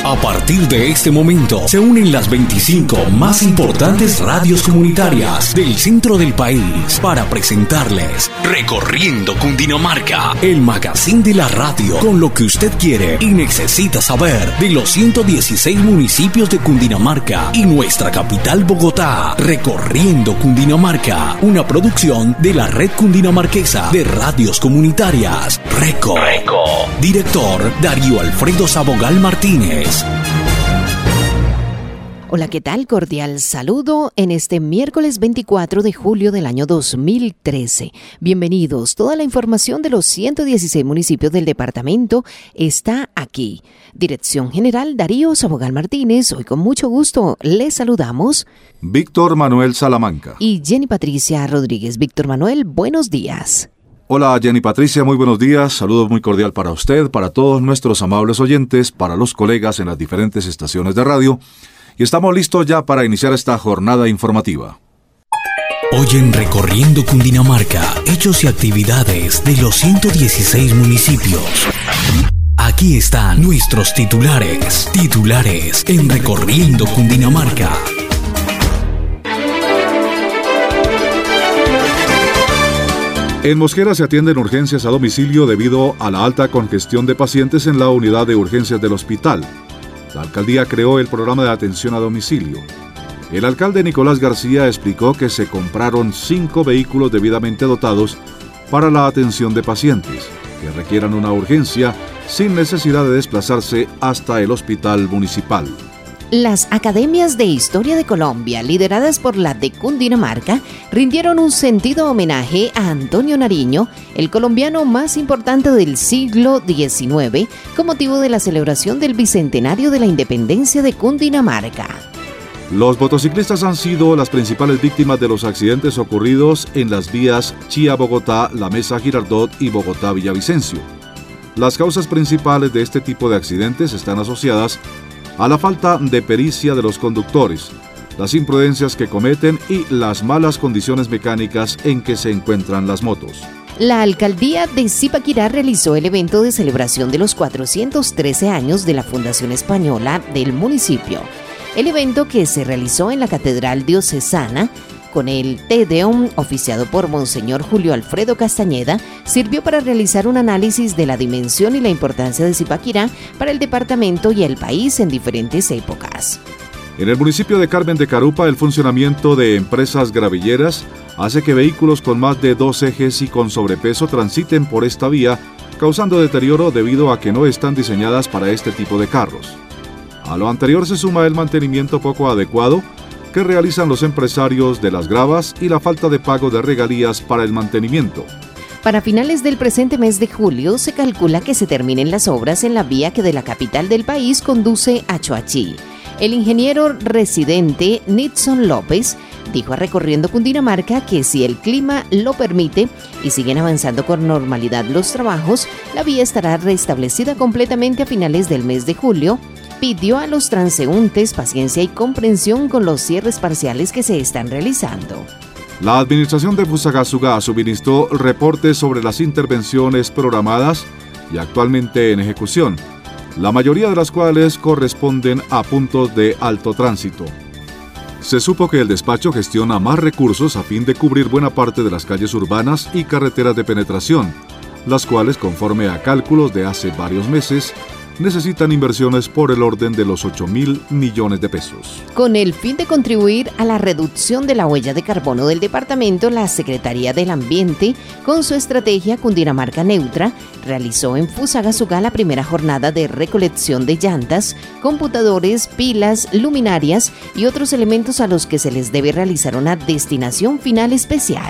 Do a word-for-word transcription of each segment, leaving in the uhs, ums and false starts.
A partir de este momento se unen las veinticinco más importantes radios comunitarias del centro del país para presentarles Recorriendo Cundinamarca, el magazine de la radio con lo que usted quiere y necesita saber de los ciento dieciséis municipios de Cundinamarca y nuestra capital Bogotá. Recorriendo Cundinamarca, una producción de la Red Cundinamarquesa de Radios Comunitarias, RECO. RECO. Director Darío Alfredo Sabogal Martínez. Hola, ¿qué tal? Cordial saludo en este miércoles veinticuatro de julio del año dos mil trece. Bienvenidos. Toda la información de los ciento dieciséis municipios del departamento está aquí. Dirección General Darío Sabogal Martínez. Hoy con mucho gusto les saludamos Víctor Manuel Salamanca y Jenny Patricia Rodríguez. Víctor Manuel, buenos días. Hola Jenny Patricia, muy buenos días. Saludos muy cordial para usted, para todos nuestros amables oyentes, para los colegas en las diferentes estaciones de radio. Y estamos listos ya para iniciar esta jornada informativa. Hoy en Recorriendo Cundinamarca, hechos y actividades de los ciento dieciséis municipios. Aquí están nuestros titulares. Titulares en Recorriendo Cundinamarca. En Mosquera se atienden urgencias a domicilio debido a la alta congestión de pacientes en la unidad de urgencias del hospital. La alcaldía creó el programa de atención a domicilio. El alcalde Nicolás García explicó que se compraron cinco vehículos debidamente dotados para la atención de pacientes que requieran una urgencia sin necesidad de desplazarse hasta el hospital municipal. Las Academias de Historia de Colombia, lideradas por la de Cundinamarca, rindieron un sentido homenaje a Antonio Nariño, el colombiano más importante del siglo diecinueve, con motivo de la celebración del bicentenario de la independencia de Cundinamarca. Los motociclistas han sido las principales víctimas de los accidentes ocurridos en las vías Chía-Bogotá, La Mesa-Girardot y Bogotá-Villavicencio. Las causas principales de este tipo de accidentes están asociadas a la falta de pericia de los conductores, las imprudencias que cometen y las malas condiciones mecánicas en que se encuentran las motos. La alcaldía de Zipaquirá realizó el evento de celebración de los cuatrocientos trece años de la Fundación Española del municipio. El evento, que se realizó en la Catedral Diocesana, con el Te Deum oficiado por Monseñor Julio Alfredo Castañeda, sirvió para realizar un análisis de la dimensión y la importancia de Zipaquirá para el departamento y el país en diferentes épocas. En el municipio de Carmen de Carupa, el funcionamiento de empresas gravilleras hace que vehículos con más de dos ejes y con sobrepeso transiten por esta vía, causando deterioro debido a que no están diseñadas para este tipo de carros. A lo anterior se suma el mantenimiento poco adecuado que realizan los empresarios de las gravas y la falta de pago de regalías para el mantenimiento. Para finales del presente mes de julio se calcula que se terminen las obras en la vía que de la capital del país conduce a Choachí. El ingeniero residente Nitson López dijo a Recorriendo Cundinamarca que si el clima lo permite y siguen avanzando con normalidad los trabajos, la vía estará restablecida completamente a finales del mes de julio. Pidió a los transeúntes paciencia y comprensión con los cierres parciales que se están realizando. La administración de Fusagasugá suministró reportes sobre las intervenciones programadas y actualmente en ejecución, la mayoría de las cuales corresponden a puntos de alto tránsito. Se supo que el despacho gestiona más recursos a fin de cubrir buena parte de las calles urbanas y carreteras de penetración, las cuales, conforme a cálculos de hace varios meses, necesitan inversiones por el orden de los ocho mil millones de pesos. Con el fin de contribuir a la reducción de la huella de carbono del departamento, la Secretaría del Ambiente, con su estrategia Cundinamarca Neutra, realizó en Fusagasugá la primera jornada de recolección de llantas, computadores, pilas, luminarias y otros elementos a los que se les debe realizar una destinación final especial.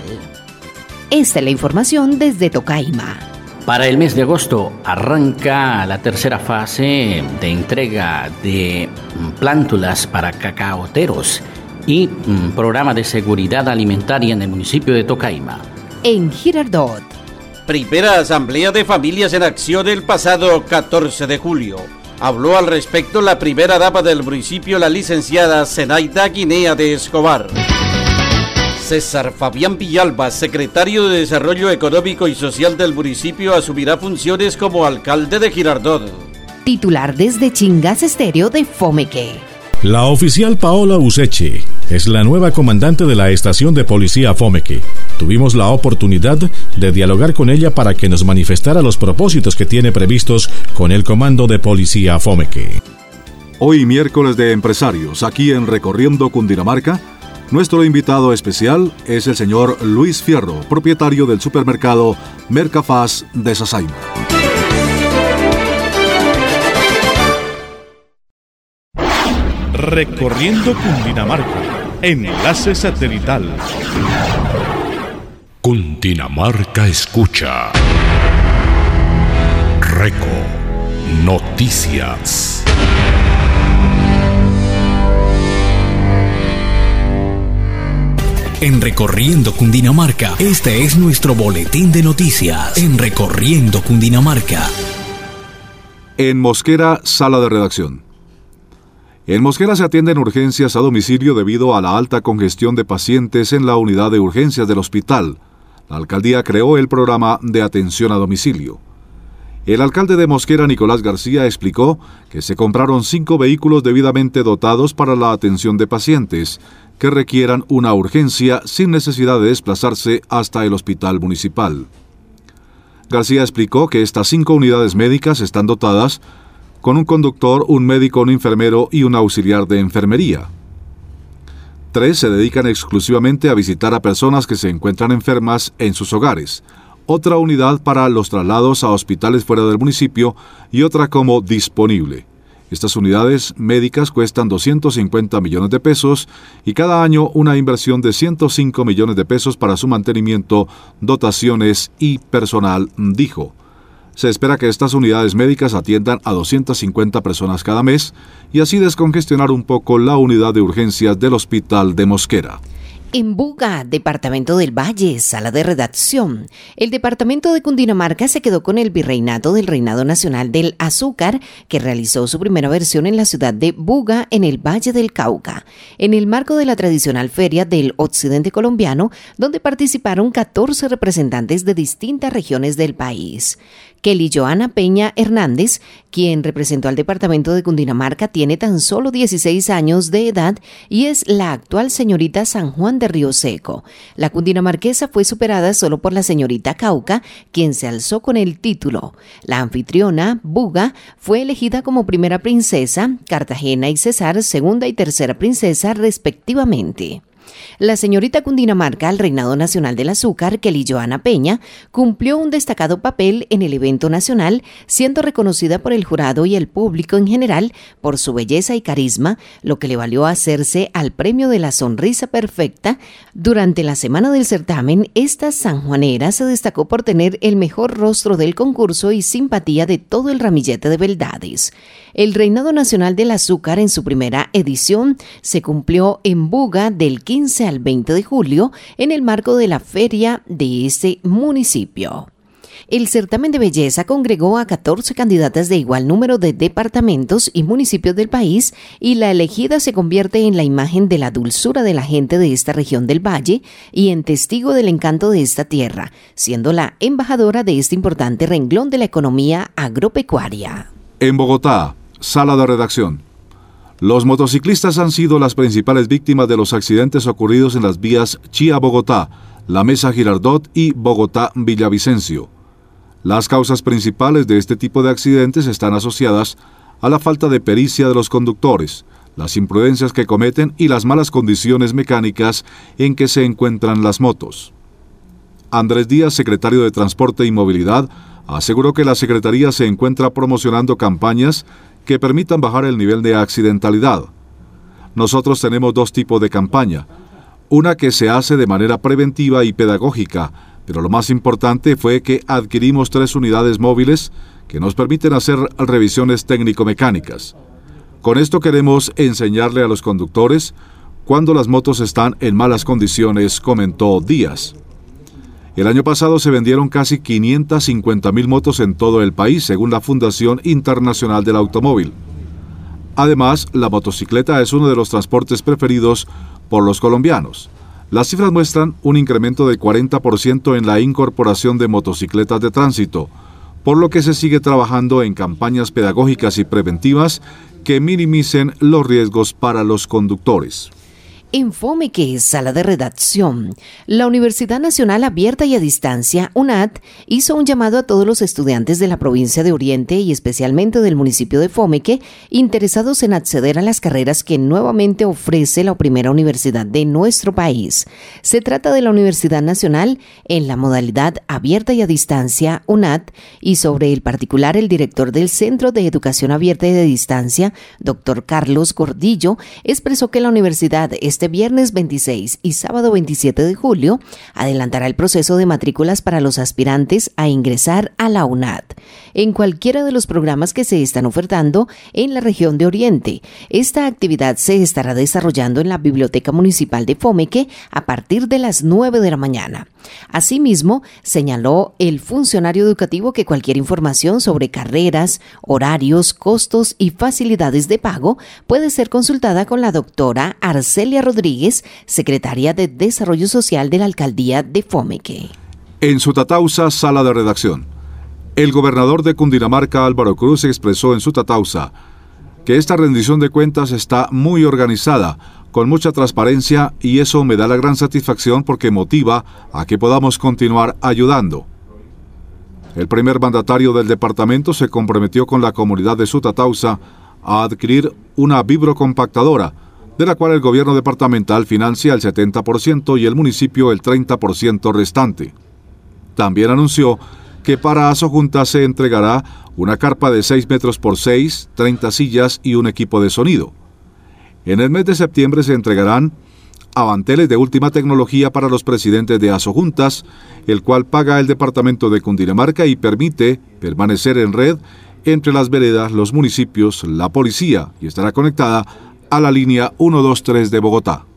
Esta es la información desde Tocaima. Para el mes de agosto arranca la tercera fase de entrega de plántulas para cacaoteros y un programa de seguridad alimentaria en el municipio de Tocaima. En Girardot. Primera Asamblea de Familias en Acción el pasado catorce de julio. Habló al respecto la primera dama del municipio, la licenciada Zenaida Guinea de Escobar. César Fabián Villalba, secretario de Desarrollo Económico y Social del municipio, asumirá funciones como alcalde de Girardot. titular desde Chingas Estéreo de Fomeque. La oficial Paola Useche es la nueva comandante de la estación de policía Fomeque. Tuvimos la oportunidad de dialogar con ella para que nos manifestara los propósitos que tiene previstos con el comando de policía Fomeque. Hoy miércoles de empresarios, aquí en Recorriendo Cundinamarca, nuestro invitado especial es el señor Luis Fierro, propietario del supermercado Mercafaz de Sasaima. Recorriendo Cundinamarca, enlace satelital. Cundinamarca escucha. Reco Noticias. En Recorriendo Cundinamarca, este es nuestro boletín de noticias. En Recorriendo Cundinamarca. En Mosquera, sala de redacción. En Mosquera se atienden urgencias a domicilio debido a la alta congestión de pacientes en la unidad de urgencias del hospital. La alcaldía creó el programa de atención a domicilio. El alcalde de Mosquera, Nicolás García, explicó que se compraron cinco vehículos debidamente dotados para la atención de pacientes que requieran una urgencia sin necesidad de desplazarse hasta el hospital municipal. García explicó que estas cinco unidades médicas están dotadas con un conductor, un médico, un enfermero y un auxiliar de enfermería. Tres se dedican exclusivamente a visitar a personas que se encuentran enfermas en sus hogares, otra unidad para los traslados a hospitales fuera del municipio y otra como disponible. Estas unidades médicas cuestan doscientos cincuenta millones de pesos y cada año una inversión de ciento cinco millones de pesos para su mantenimiento, dotaciones y personal, dijo. Se espera que estas unidades médicas atiendan a doscientas cincuenta personas cada mes y así descongestionar un poco la unidad de urgencias del hospital de Mosquera. En Buga, departamento del Valle, sala de redacción. El departamento de Cundinamarca se quedó con el virreinato del Reinado Nacional del Azúcar, que realizó su primera versión en la ciudad de Buga, en el Valle del Cauca, en el marco de la tradicional Feria del Occidente Colombiano, donde participaron catorce representantes de distintas regiones del país. Kelly Joana Peña Hernández, quien representó al departamento de Cundinamarca, tiene tan solo dieciséis años de edad y es la actual señorita San Juan de Río Seco. La cundinamarquesa fue superada solo por la señorita Cauca, quien se alzó con el título. La anfitriona, Buga, fue elegida como primera princesa, Cartagena y Cesar, segunda y tercera princesa, respectivamente. La señorita Cundinamarca al Reinado Nacional del Azúcar, Kelly Joana Peña, cumplió un destacado papel en el evento nacional, siendo reconocida por el jurado y el público en general por su belleza y carisma, lo que le valió hacerse al premio de la sonrisa perfecta. Durante la semana del certamen, esta sanjuanera se destacó por tener el mejor rostro del concurso y simpatía de todo el ramillete de beldades. El Reinado Nacional del Azúcar en su primera edición se cumplió en Buga del quince al veinte de julio en el marco de la feria de ese municipio. El certamen de belleza congregó a catorce candidatas de igual número de departamentos y municipios del país y la elegida se convierte en la imagen de la dulzura de la gente de esta región del valle y en testigo del encanto de esta tierra, siendo la embajadora de este importante renglón de la economía agropecuaria. En Bogotá, sala de redacción. Los motociclistas han sido las principales víctimas de los accidentes ocurridos en las vías Chía-Bogotá, La Mesa-Girardot y Bogotá-Villavicencio. Las causas principales de este tipo de accidentes están asociadas a la falta de pericia de los conductores, las imprudencias que cometen y las malas condiciones mecánicas en que se encuentran las motos. Andrés Díaz, secretario de Transporte y Movilidad, aseguró que la Secretaría se encuentra promocionando campañas que permitan bajar el nivel de accidentalidad. Nosotros tenemos dos tipos de campaña, una que se hace de manera preventiva y pedagógica, pero lo más importante fue que adquirimos tres unidades móviles que nos permiten hacer revisiones técnico-mecánicas. Con esto queremos enseñarle a los conductores cuando las motos están en malas condiciones, comentó Díaz. El año pasado se vendieron casi quinientas cincuenta mil motos en todo el país, según la Fundación Internacional del Automóvil. Además, la motocicleta es uno de los transportes preferidos por los colombianos. Las cifras muestran un incremento de cuarenta por ciento en la incorporación de motocicletas de tránsito, por lo que se sigue trabajando en campañas pedagógicas y preventivas que minimicen los riesgos para los conductores. En Fomeque, sala de redacción, la Universidad Nacional Abierta y a Distancia, U N A D, hizo un llamado a todos los estudiantes de la provincia de Oriente y especialmente del municipio de Fomeque, interesados en acceder a las carreras que nuevamente ofrece la primera universidad de nuestro país. Se trata de la Universidad Nacional en la modalidad Abierta y a Distancia, U N A D, y sobre el particular, el director del Centro de Educación Abierta y de Distancia, doctor Carlos Gordillo, expresó que la universidad este viernes veintiséis y sábado veintisiete de julio adelantará el proceso de matrículas para los aspirantes a ingresar a la U N A D en cualquiera de los programas que se están ofertando en la región de Oriente. Esta actividad se estará desarrollando en la Biblioteca Municipal de Fomeque a partir de las nueve de la mañana. Asimismo, señaló el funcionario educativo que cualquier información sobre carreras, horarios, costos y facilidades de pago puede ser consultada con la doctora Arcelia Rodríguez, secretaria de Desarrollo Social de la Alcaldía de Fomeque. En Sutatausa, sala de redacción. El gobernador de Cundinamarca, Álvaro Cruz, expresó en Sutatausa que esta rendición de cuentas está muy organizada, con mucha transparencia, y eso me da la gran satisfacción porque motiva a que podamos continuar ayudando. El primer mandatario del departamento se comprometió con la comunidad de Sutatausa a adquirir una vibrocompactadora, de la cual el gobierno departamental financia el setenta por ciento y el municipio el treinta por ciento restante. También anunció que para Asojunta se entregará una carpa de seis metros por seis, treinta sillas y un equipo de sonido. En el mes de septiembre se entregarán avanteles de última tecnología para los presidentes de Asojuntas, el cual paga el departamento de Cundinamarca y permite permanecer en red entre las veredas, los municipios, la policía, y estará conectada a la línea ciento veintitrés de Bogotá.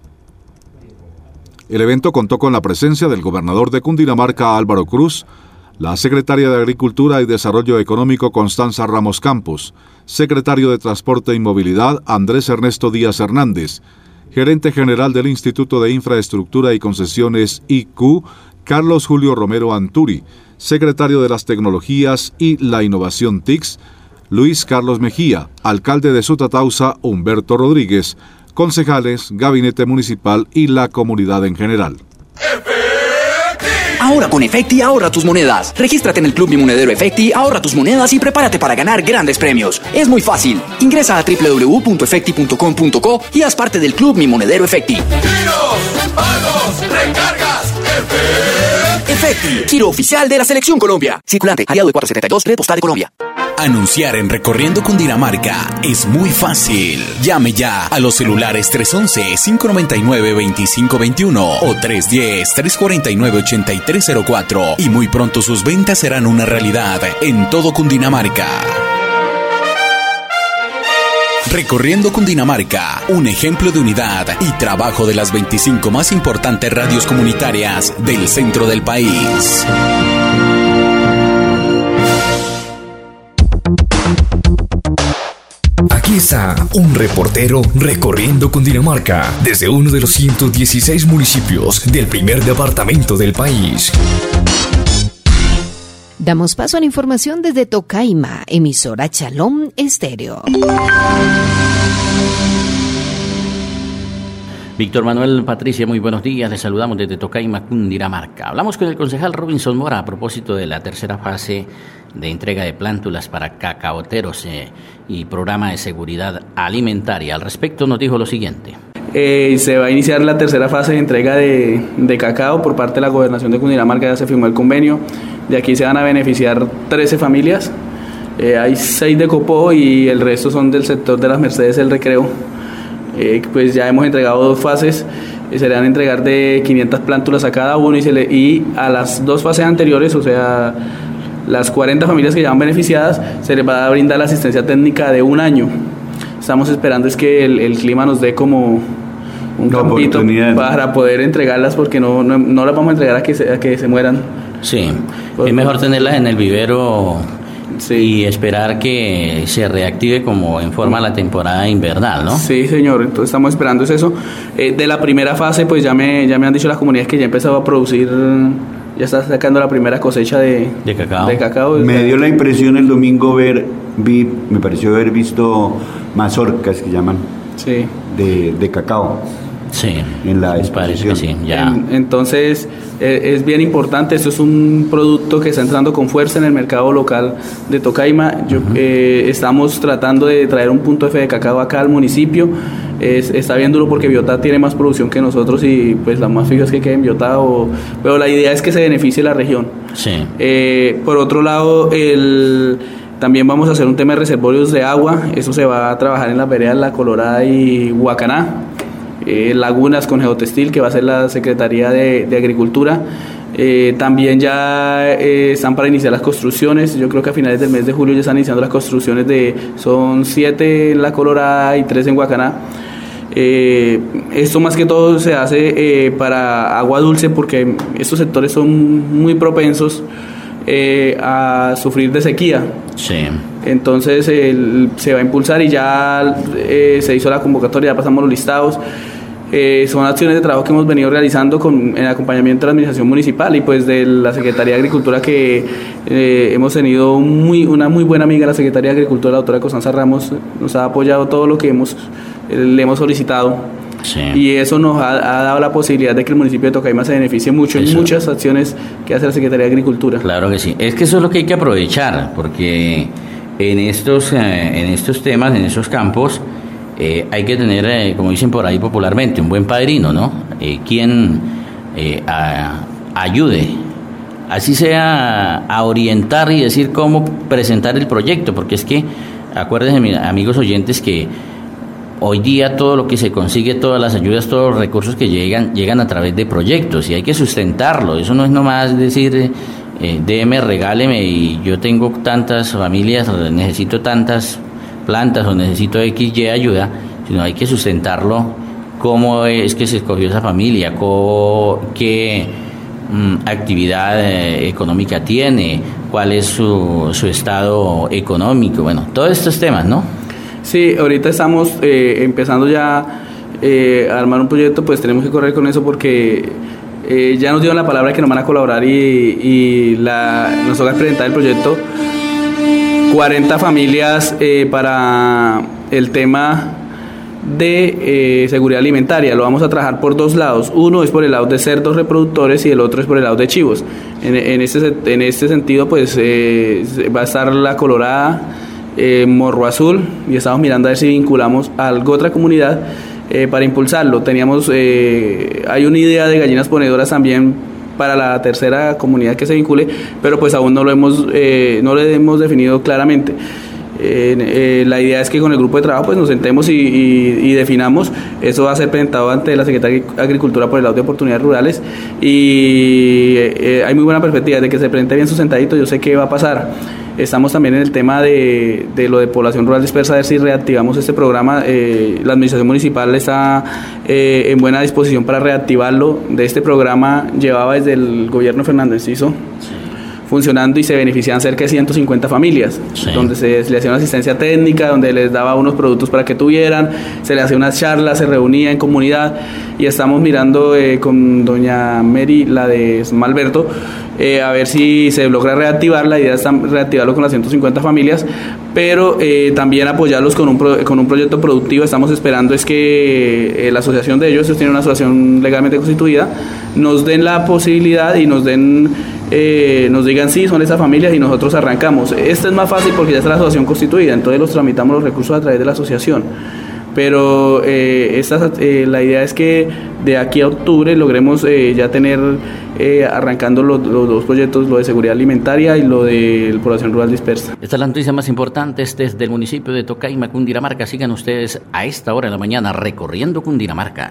El evento contó con la presencia del gobernador de Cundinamarca, Álvaro Cruz, la secretaria de Agricultura y Desarrollo Económico, Constanza Ramos Campos, secretario de Transporte y Movilidad, Andrés Ernesto Díaz Hernández, gerente general del Instituto de Infraestructura y Concesiones I Q, Carlos Julio Romero Anturi, secretario de las Tecnologías y la Innovación T I C S, Luis Carlos Mejía, alcalde de Sutatausa, Humberto Rodríguez, concejales, gabinete municipal y la comunidad en general. Ahora con Efecti ahorra tus monedas. Regístrate en el Club Mi Monedero Efecti, ahorra tus monedas y prepárate para ganar grandes premios. Es muy fácil. Ingresa a doble u doble u doble u punto efecti punto com punto co y haz parte del Club Mi Monedero Efecti. Giros, pagos, recargas, Efecti. Efecti, giro oficial de la Selección Colombia. Circulante, aliado de cuatrocientos setenta y dos, Red Postal de Colombia. Anunciar en Recorriendo Cundinamarca es muy fácil. Llame ya a los celulares tres once, cinco noventa y nueve, veinticinco veintiuno o tres diez, tres cuarenta y nueve, ochenta y tres cero cuatro y muy pronto sus ventas serán una realidad en todo Cundinamarca. Recorriendo Cundinamarca, un ejemplo de unidad y trabajo de las veinticinco más importantes radios comunitarias del centro del país. Aquí está un reportero recorriendo Cundinamarca desde uno de los ciento dieciséis municipios del primer departamento del país. Damos paso a la información desde Tocaima, emisora Shalom Estéreo. Víctor Manuel, Patricia, muy buenos días. Les saludamos desde Tocaima, Cundinamarca. Hablamos con el concejal Robinson Mora a propósito de la tercera fase de entrega de plántulas para cacaoteros eh, y programa de seguridad alimentaria. Al respecto nos dijo lo siguiente. Eh, se va a iniciar la tercera fase de entrega de, de cacao por parte de la Gobernación de Cundinamarca. Ya se firmó el convenio. De aquí se van a beneficiar trece familias. Eh, hay seis de Copó y el resto son del sector de las Mercedes, el Recreo. Eh, pues ya hemos entregado dos fases. Eh, se le van a entregar de quinientas plántulas a cada uno y, se le, y a las dos fases anteriores, o sea, las cuarenta familias que ya van beneficiadas, se les va a brindar la asistencia técnica de un año. Estamos esperando es que el, el clima nos dé como un la campito para poder entregarlas, porque no, no, no las vamos a entregar a que se, a que se mueran. Sí, pues, es mejor tenerlas en el vivero, sí, y esperar que se reactive como en forma la temporada invernal, ¿no? Sí, señor, entonces estamos esperando es eso. Eh, de la primera fase, pues ya me, ya me han dicho las comunidades que ya empezado a producir ya está sacando la primera cosecha de, de cacao. De cacao. Me dio la impresión el domingo ver, vi, me pareció haber visto mazorcas que llaman sí. de, de cacao. Sí, en la parece que sí, ya. En, entonces eh, es bien importante. Esto es un producto que está entrando con fuerza en el mercado local de Tocaima. Yo, uh-huh. eh, estamos tratando de traer un punto F de cacao acá al municipio. Es, está bien duro porque Biotá tiene más producción que nosotros y pues la más fija es que quede en Biotá, o, pero la idea es que se beneficie la región. Sí. Eh, por otro lado, el también vamos a hacer un tema de reservorios de agua. Eso se va a trabajar en las veredas La Colorada y Huacaná. Eh, lagunas con geotextil, que va a ser la Secretaría de, de Agricultura. Eh, también ya eh, están para iniciar las construcciones. Yo creo que a finales del mes de julio ya están iniciando las construcciones de, son siete en La Colorada y tres en Huacaná. Eh, esto más que todo se hace eh, para agua dulce, porque estos sectores son muy propensos eh, a sufrir de sequía. Sí. Entonces el, se va a impulsar y ya eh, se hizo la convocatoria, ya pasamos los listados. Eh, son acciones de trabajo que hemos venido realizando con el acompañamiento de la administración municipal y pues de la Secretaría de Agricultura, que eh, hemos tenido muy, una muy buena amiga, la Secretaría de Agricultura, la doctora Constanza Ramos, nos ha apoyado todo lo que hemos, eh, le hemos solicitado. Sí. Y eso nos ha, ha dado la posibilidad de que el municipio de Tocaima se beneficie mucho eso. En muchas acciones que hace la Secretaría de Agricultura. Claro que sí, es que eso es lo que hay que aprovechar, porque en estos, eh, en estos temas, en estos campos, eh, hay que tener, eh, como dicen por ahí popularmente, un buen padrino, ¿no? Eh, quien eh, a, ayude, así sea, a orientar y decir cómo presentar el proyecto, porque es que, acuérdense, amigos oyentes, que hoy día todo lo que se consigue, todas las ayudas, todos los recursos que llegan, llegan a través de proyectos y hay que sustentarlo. Eso no es nomás decir, eh, déme, regáleme y yo tengo tantas familias, necesito tantas plantas o necesito X, Y ayuda, sino hay que sustentarlo. ¿Cómo es que se escogió esa familia? ¿Cómo, qué mm, actividad eh, económica tiene? ¿Cuál es su, su estado económico? Bueno, todos estos temas, ¿no? Sí, ahorita estamos eh, empezando ya eh, a armar un proyecto, pues tenemos que correr con eso porque eh, ya nos dieron la palabra que nos van a colaborar y, y la, nos toca presentar el proyecto. cuarenta familias eh, para el tema de eh, seguridad alimentaria. Lo vamos a trabajar por dos lados. Uno es por el lado de cerdos reproductores y el otro es por el lado de chivos. En, en, este, en este sentido, pues eh, va a estar La Colorada, Eh, Morro Azul, y estamos mirando a ver si vinculamos a alguna otra comunidad eh, para impulsarlo. Teníamos, eh, hay una idea de gallinas ponedoras también para la tercera comunidad que se vincule, pero pues aún no lo hemos, eh, no lo hemos definido claramente. Eh, eh, la idea es que con el grupo de trabajo pues nos sentemos y, y, y definamos. Eso va a ser presentado ante la Secretaría de Agricultura por el lado de oportunidades rurales y eh, hay muy buena perspectiva de que se presente bien sustentadito. Yo sé qué va a pasar. Estamos también en el tema de, de lo de población rural dispersa, a ver si reactivamos este programa. Eh, la administración municipal está eh, en buena disposición para reactivarlo. De este programa llevaba desde el gobierno Fernández Enciso funcionando y se beneficiaban cerca de ciento cincuenta familias, sí. Donde se, se le hacía una asistencia técnica, donde les daba unos productos para que tuvieran, se le hacía unas charlas, se reunía en comunidad y estamos mirando eh, con doña Mary, la de Malberto, eh, a ver si se logra reactivar. La idea es reactivarlo con las ciento cincuenta familias, pero eh, también apoyarlos con un, pro, con un proyecto productivo. Estamos esperando es que eh, la asociación de ellos, ellos tienen una asociación legalmente constituida, nos den la posibilidad y nos den Eh, nos digan sí, son esas familias y nosotros arrancamos. Este es más fácil porque ya está la asociación constituida, entonces los tramitamos los recursos a través de la asociación. Pero eh, esta, eh, la idea es que de aquí a octubre logremos eh, ya tener eh, arrancando los, los dos proyectos, lo de seguridad alimentaria y lo de población rural dispersa. Esta es la noticia más importante desde el municipio de Tocaima, Cundinamarca. Sigan ustedes a esta hora de la mañana recorriendo Cundinamarca.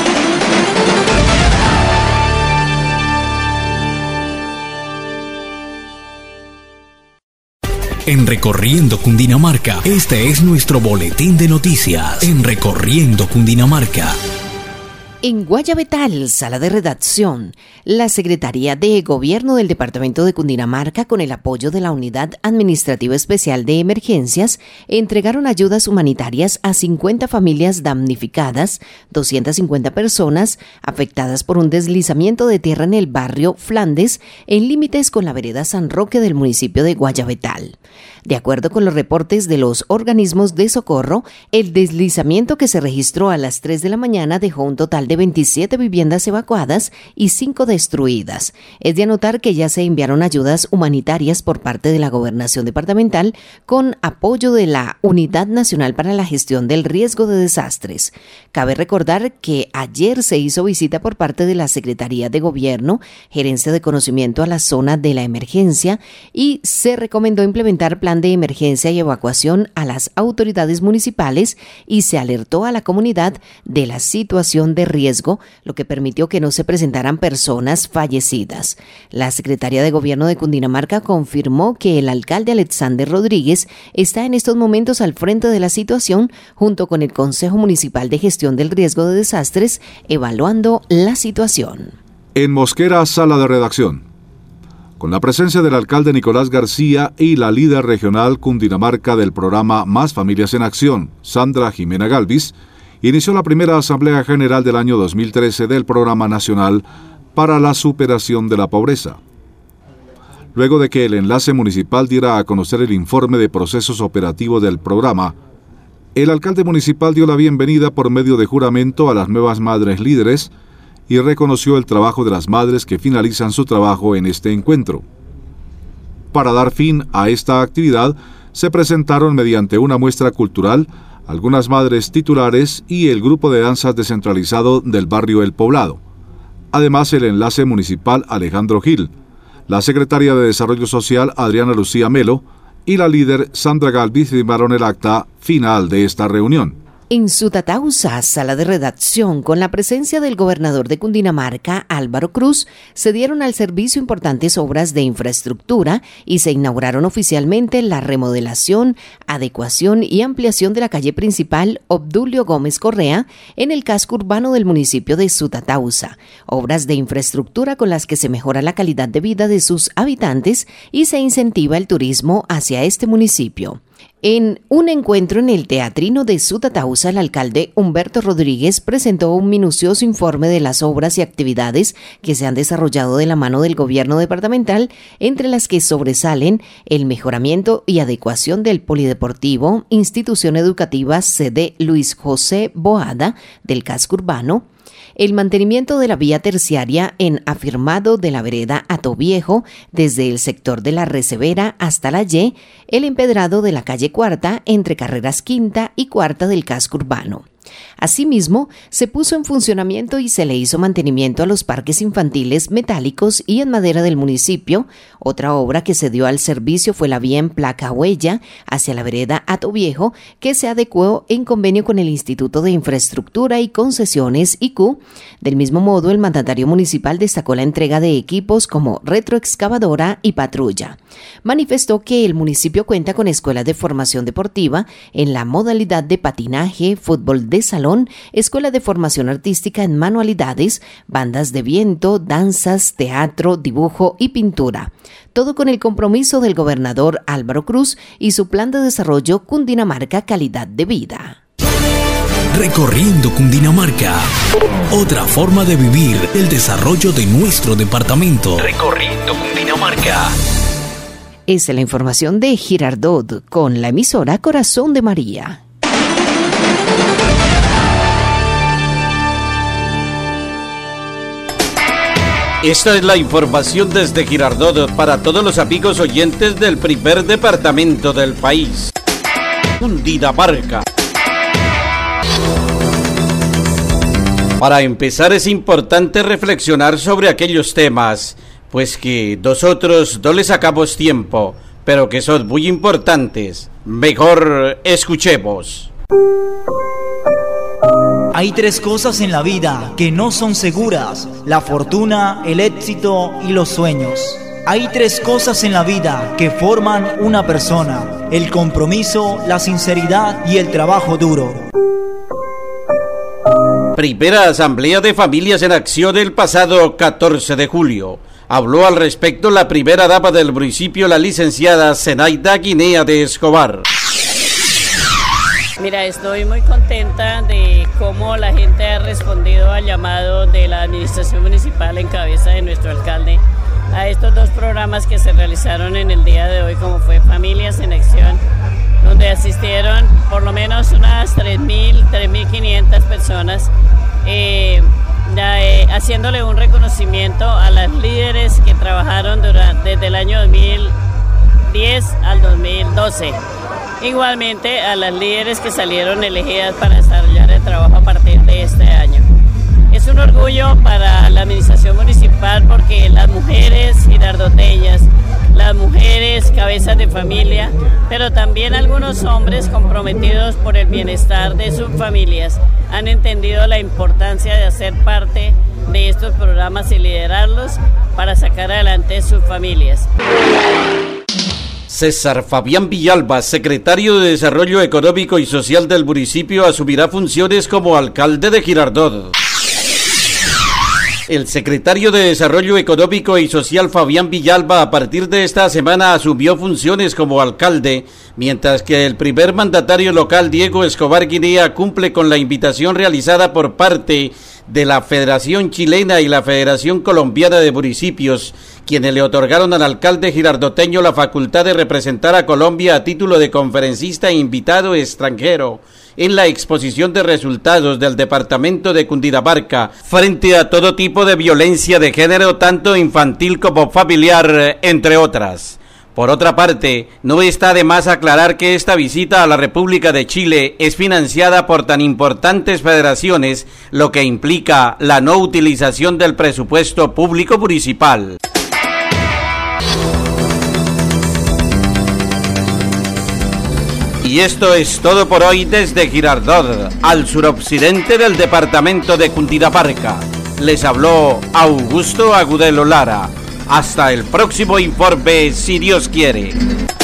En Recorriendo Cundinamarca, este es nuestro boletín de noticias. En Recorriendo Cundinamarca. En Guayabetal, sala de redacción, la Secretaría de Gobierno del Departamento de Cundinamarca, con el apoyo de la Unidad Administrativa Especial de Emergencias, entregaron ayudas humanitarias a cincuenta familias damnificadas, doscientas cincuenta personas afectadas por un deslizamiento de tierra en el barrio Flandes, en límites con la vereda San Roque del municipio de Guayabetal. De acuerdo con los reportes de los organismos de socorro, el deslizamiento que se registró a las tres de la mañana dejó un total de veintisiete viviendas evacuadas y cinco destruidas. Es de anotar que ya se enviaron ayudas humanitarias por parte de la Gobernación Departamental con apoyo de la Unidad Nacional para la Gestión del Riesgo de Desastres. Cabe recordar que ayer se hizo visita por parte de la Secretaría de Gobierno, Gerencia de Conocimiento a la zona de la emergencia, y se recomendó implementar plan de emergencia y evacuación a las autoridades municipales y se alertó a la comunidad de la situación de riesgo, lo que permitió que no se presentaran personas fallecidas. La Secretaría de Gobierno de Cundinamarca confirmó que el alcalde Alexander Rodríguez está en estos momentos al frente de la situación junto con el Consejo Municipal de Gestión del Riesgo de Desastres, evaluando la situación. En Mosquera, sala de redacción. Con la presencia del alcalde Nicolás García y la líder regional Cundinamarca del programa Más Familias en Acción, Sandra Jimena Galvis, inició la primera Asamblea General del año dos mil trece del Programa Nacional para la Superación de la Pobreza. Luego de que el enlace municipal diera a conocer el informe de procesos operativos del programa, el alcalde municipal dio la bienvenida por medio de juramento a las nuevas madres líderes y reconoció el trabajo de las madres que finalizan su trabajo en este encuentro. Para dar fin a esta actividad, se presentaron mediante una muestra cultural algunas madres titulares y el grupo de danzas descentralizado del barrio El Poblado. Además, el enlace municipal Alejandro Gil, la secretaria de Desarrollo Social Adriana Lucía Melo y la líder Sandra Galvis firmaron el acta final de esta reunión. En Sutatausa, sala de redacción, con la presencia del gobernador de Cundinamarca, Álvaro Cruz, se dieron al servicio importantes obras de infraestructura y se inauguraron oficialmente la remodelación, adecuación y ampliación de la calle principal Obdulio Gómez Correa en el casco urbano del municipio de Sutatausa. Obras de infraestructura con las que se mejora la calidad de vida de sus habitantes y se incentiva el turismo hacia este municipio. En un encuentro en el Teatrino de Sutatausa, el alcalde Humberto Rodríguez presentó un minucioso informe de las obras y actividades que se han desarrollado de la mano del gobierno departamental, entre las que sobresalen el mejoramiento y adecuación del polideportivo, institución educativa sede Luis José Boada del casco urbano, el mantenimiento de la vía terciaria en afirmado de la vereda Atoviejo desde el sector de la Recevera hasta la Y, el empedrado de la calle Cuarta entre carreras Quinta y Cuarta del casco urbano. Asimismo, se puso en funcionamiento y se le hizo mantenimiento a los parques infantiles metálicos y en madera del municipio. Otra obra que se dio al servicio fue la vía en placa huella hacia la vereda Atoviejo, que se adecuó en convenio con el Instituto de Infraestructura y Concesiones I C U. Del mismo modo, el mandatario municipal destacó la entrega de equipos como retroexcavadora y patrulla. Manifestó que el municipio cuenta con escuelas de formación deportiva en la modalidad de patinaje, fútbol de salón, escuela de formación artística en manualidades, bandas de viento, danzas, teatro, dibujo y pintura. Todo con el compromiso del gobernador Álvaro Cruz y su plan de desarrollo Cundinamarca Calidad de Vida. Recorriendo Cundinamarca. Otra forma de vivir el desarrollo de nuestro departamento. Recorriendo Cundinamarca. Esa es la información de Girardot con la emisora Corazón de María. Esta es la información desde Girardot para todos los amigos oyentes del primer departamento del país, Cundinamarca. Para empezar es importante reflexionar sobre aquellos temas, pues que nosotros no les sacamos tiempo, pero que son muy importantes. Mejor escuchemos. Hay tres cosas en la vida que no son seguras: la fortuna, el éxito y los sueños. Hay tres cosas en la vida que forman una persona: el compromiso, la sinceridad y el trabajo duro. primera Asamblea de Familias en Acción el pasado catorce de julio. Habló al respecto la primera dama del municipio, la licenciada Zenaida Guinea de Escobar. Mira, estoy muy contenta de cómo la gente ha respondido al llamado de la administración municipal en cabeza de nuestro alcalde a estos dos programas que se realizaron en el día de hoy, como fue Familias en Acción, donde asistieron por lo menos unas tres mil, tres mil quinientas personas, eh, eh, haciéndole un reconocimiento a las líderes que trabajaron durante, desde el año dos mil diez al dos mil doce. Igualmente a las líderes que salieron elegidas para desarrollar el trabajo a partir de este año. Es un orgullo para la administración municipal porque las mujeres girardoteñas, las mujeres cabezas de familia, pero también algunos hombres comprometidos por el bienestar de sus familias han entendido la importancia de hacer parte de estos programas y liderarlos para sacar adelante sus familias. César Fabián Villalba, secretario de Desarrollo Económico y Social del municipio, asumirá funciones como alcalde de Girardot. El secretario de Desarrollo Económico y Social Fabián Villalba a partir de esta semana asumió funciones como alcalde, mientras que el primer mandatario local Diego Escobar Guinea cumple con la invitación realizada por parte de la Federación Chilena y la Federación Colombiana de Municipios, quienes le otorgaron al alcalde girardoteño la facultad de representar a Colombia a título de conferencista e invitado extranjero en la exposición de resultados del departamento de Cundinamarca frente a todo tipo de violencia de género, tanto infantil como familiar, entre otras. Por otra parte, no está de más aclarar que esta visita a la República de Chile es financiada por tan importantes federaciones, lo que implica la no utilización del presupuesto público municipal. Y esto es todo por hoy desde Girardot, al suroccidente del departamento de Cundinamarca. Les habló Augusto Agudelo Lara. Hasta el próximo informe, si Dios quiere.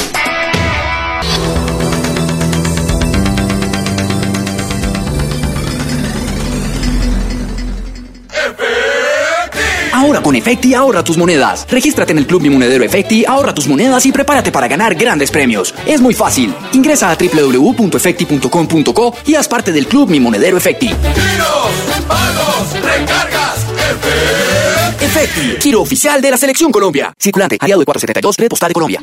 Ahora con Efecti ahorra tus monedas. Regístrate en el Club Mi Monedero Efecti, ahorra tus monedas y prepárate para ganar grandes premios. Es muy fácil. Ingresa a doble u doble u doble u punto efecti punto com punto co y haz parte del Club Mi Monedero Efecti. Giros, pagos, recargas, Efecti. Efecti, giro oficial de la Selección Colombia. Circulante, aliado de cuatrocientos setenta y dos, Red Postal de Colombia.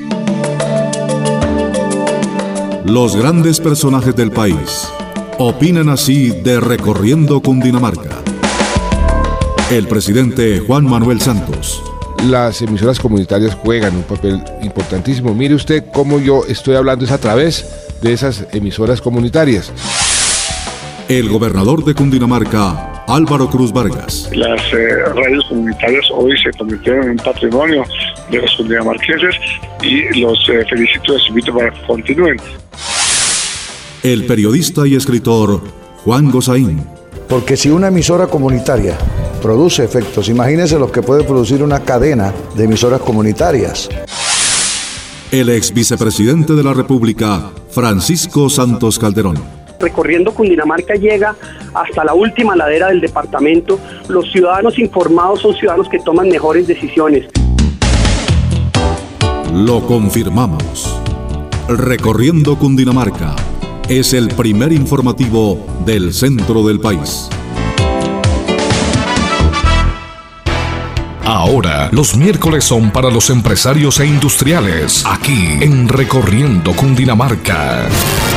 Los grandes personajes del país opinan así de Recorriendo Cundinamarca. El presidente Juan Manuel Santos. Las emisoras comunitarias juegan un papel importantísimo. Mire usted cómo yo estoy hablando es a través de esas emisoras comunitarias. El gobernador de Cundinamarca, Álvaro Cruz Vargas. Las eh, radios comunitarias hoy se convirtieron en un patrimonio de los cundinamarqueses y los eh, felicito y los invito para que continúen. El periodista y escritor Juan Gozaín. Porque si una emisora comunitaria produce efectos, imagínense lo que puede producir una cadena de emisoras comunitarias. El ex vicepresidente de la República, Francisco Santos Calderón. Recorriendo Cundinamarca llega hasta la última ladera del departamento. Los ciudadanos informados son ciudadanos que toman mejores decisiones. Lo confirmamos. Recorriendo Cundinamarca es el primer informativo del centro del país. Ahora, los miércoles son para los empresarios e industriales, aquí en Recorriendo Cundinamarca.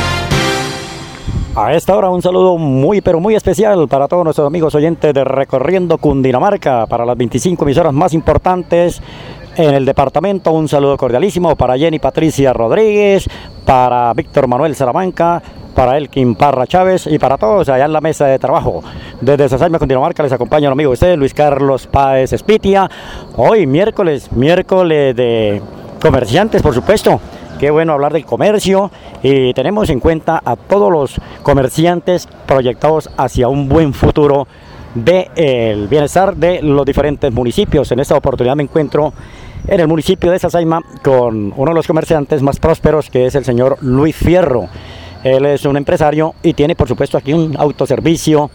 A esta hora un saludo muy pero muy especial para todos nuestros amigos oyentes de Recorriendo Cundinamarca, para las veinticinco emisoras más importantes en el departamento. Un saludo cordialísimo para Jenny Patricia Rodríguez, para Víctor Manuel Salamanca, para Elkin Parra Chávez y para todos allá en la mesa de trabajo. Desde Sasaima, Cundinamarca, les acompaña un amigo de ustedes, Luis Carlos Páez Espitia. Hoy miércoles, miércoles de comerciantes, por supuesto. Qué bueno hablar del comercio y tenemos en cuenta a todos los comerciantes proyectados hacia un buen futuro del bienestar de los diferentes municipios. En esta oportunidad me encuentro en el municipio de Sasaima con uno de los comerciantes más prósperos, que es el señor Luis Fierro. Él es un empresario y tiene por supuesto aquí un autoservicio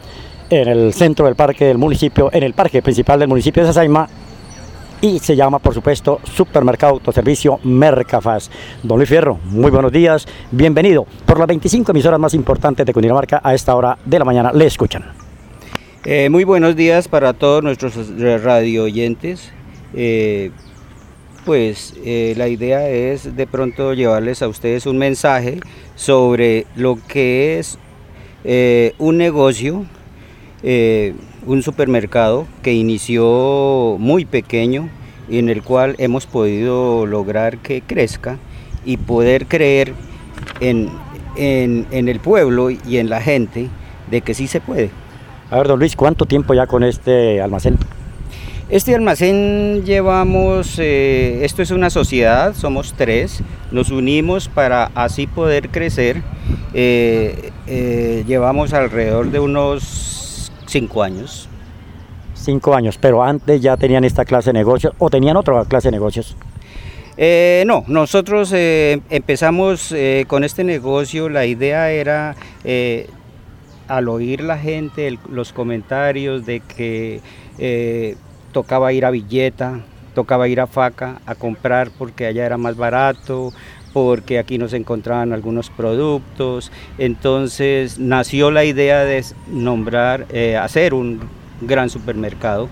en el centro del parque del municipio, en el parque principal del municipio de Sasaima, y se llama, por supuesto, Supermercado Autoservicio Mercafaz. Don Luis Fierro, muy buenos días, bienvenido. Por las veinticinco emisoras más importantes de Cundinamarca a esta hora de la mañana, le escuchan. Eh, muy buenos días para todos nuestros radio oyentes. Eh, pues eh, la idea es de pronto llevarles a ustedes un mensaje sobre lo que es eh, un negocio, eh, un supermercado que inició muy pequeño y en el cual hemos podido lograr que crezca y poder creer en, en, en el pueblo y en la gente de que sí se puede. A ver, don Luis, ¿cuánto tiempo ya con este almacén? Este almacén llevamos, eh, esto es una sociedad, somos tres, nos unimos para así poder crecer, eh, eh, llevamos alrededor de unos cinco años. Cinco años, pero antes ya tenían esta clase de negocios o tenían otra clase de negocios. Eh, no, nosotros eh, empezamos eh, con este negocio, la idea era... Eh, al oír la gente, el, los comentarios de que eh, tocaba ir a Villeta, tocaba ir a Faca a comprar porque allá era más barato, porque aquí no se encontraban algunos productos, entonces nació la idea de nombrar, eh, hacer un gran supermercado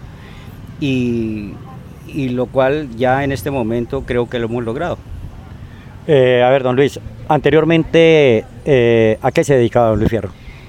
y, y lo cual ya en este momento creo que lo hemos logrado. Eh, a ver, don Luis, anteriormente, eh, ¿a qué se dedicaba don Luis Fierro?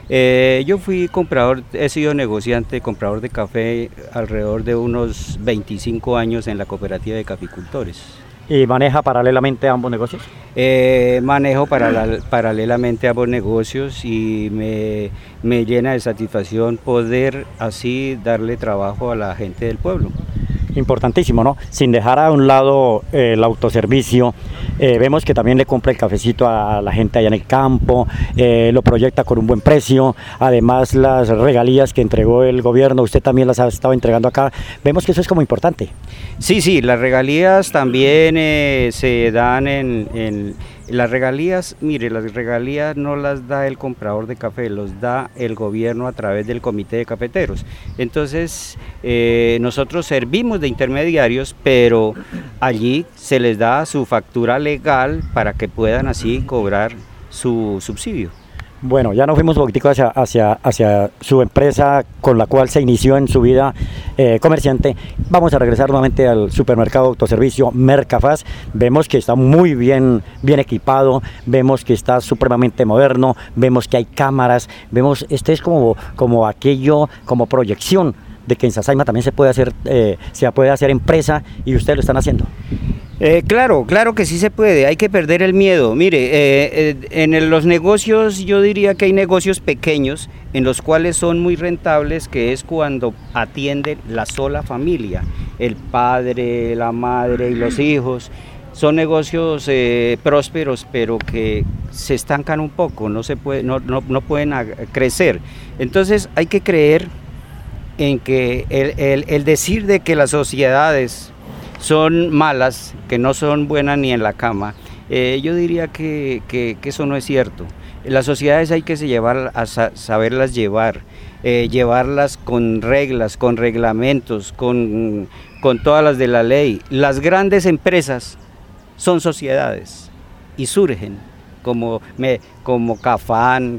Eh, yo fui comprador, he sido negociante, comprador de café alrededor de unos veinticinco años en la cooperativa de caficultores. ¿Y maneja paralelamente ambos negocios? Eh, manejo paral paralelamente ambos negocios y me, me llena de satisfacción poder así darle trabajo a la gente del pueblo. Importantísimo, ¿no? Sin dejar a un lado eh, el autoservicio, eh, vemos que también le compra el cafecito a la gente allá en el campo, eh, lo proyecta con un buen precio, además las regalías que entregó el gobierno, usted también las ha estado entregando acá, vemos que eso es como importante. Sí, sí, las regalías también eh, se dan en, en las regalías, mire, las regalías no las da el comprador de café, los da el gobierno a través del comité de cafeteros. Entonces, eh, nosotros servimos de intermediarios, pero allí se les da su factura legal para que puedan así cobrar su subsidio. Bueno, ya nos fuimos un poquitico hacia, hacia, hacia su empresa con la cual se inició en su vida eh, comerciante. Vamos a regresar nuevamente al supermercado autoservicio Mercafaz. Vemos que está muy bien, bien equipado, vemos que está supremamente moderno, vemos que hay cámaras, vemos, este es como, como aquello, como proyección de que en Sasaima también se puede hacer, eh, se puede hacer empresa y ustedes lo están haciendo. Eh, claro, claro que sí se puede, hay que perder el miedo. Mire, eh, eh, en el, los negocios yo diría que hay negocios pequeños en los cuales son muy rentables, que es cuando atiende la sola familia, el padre, la madre y los hijos. Son negocios eh, prósperos, pero que se estancan un poco, no, se puede, no, no, no pueden crecer. Entonces hay que creer en que el, el, el decir de que las sociedades son malas, que no son buenas ni en la cama, eh, yo diría que, que, que eso no es cierto. Las sociedades hay que llevar, a saberlas llevar, eh, llevarlas con reglas, con reglamentos, con, con todas las de la ley. Las grandes empresas son sociedades y surgen como, me, como Cafán,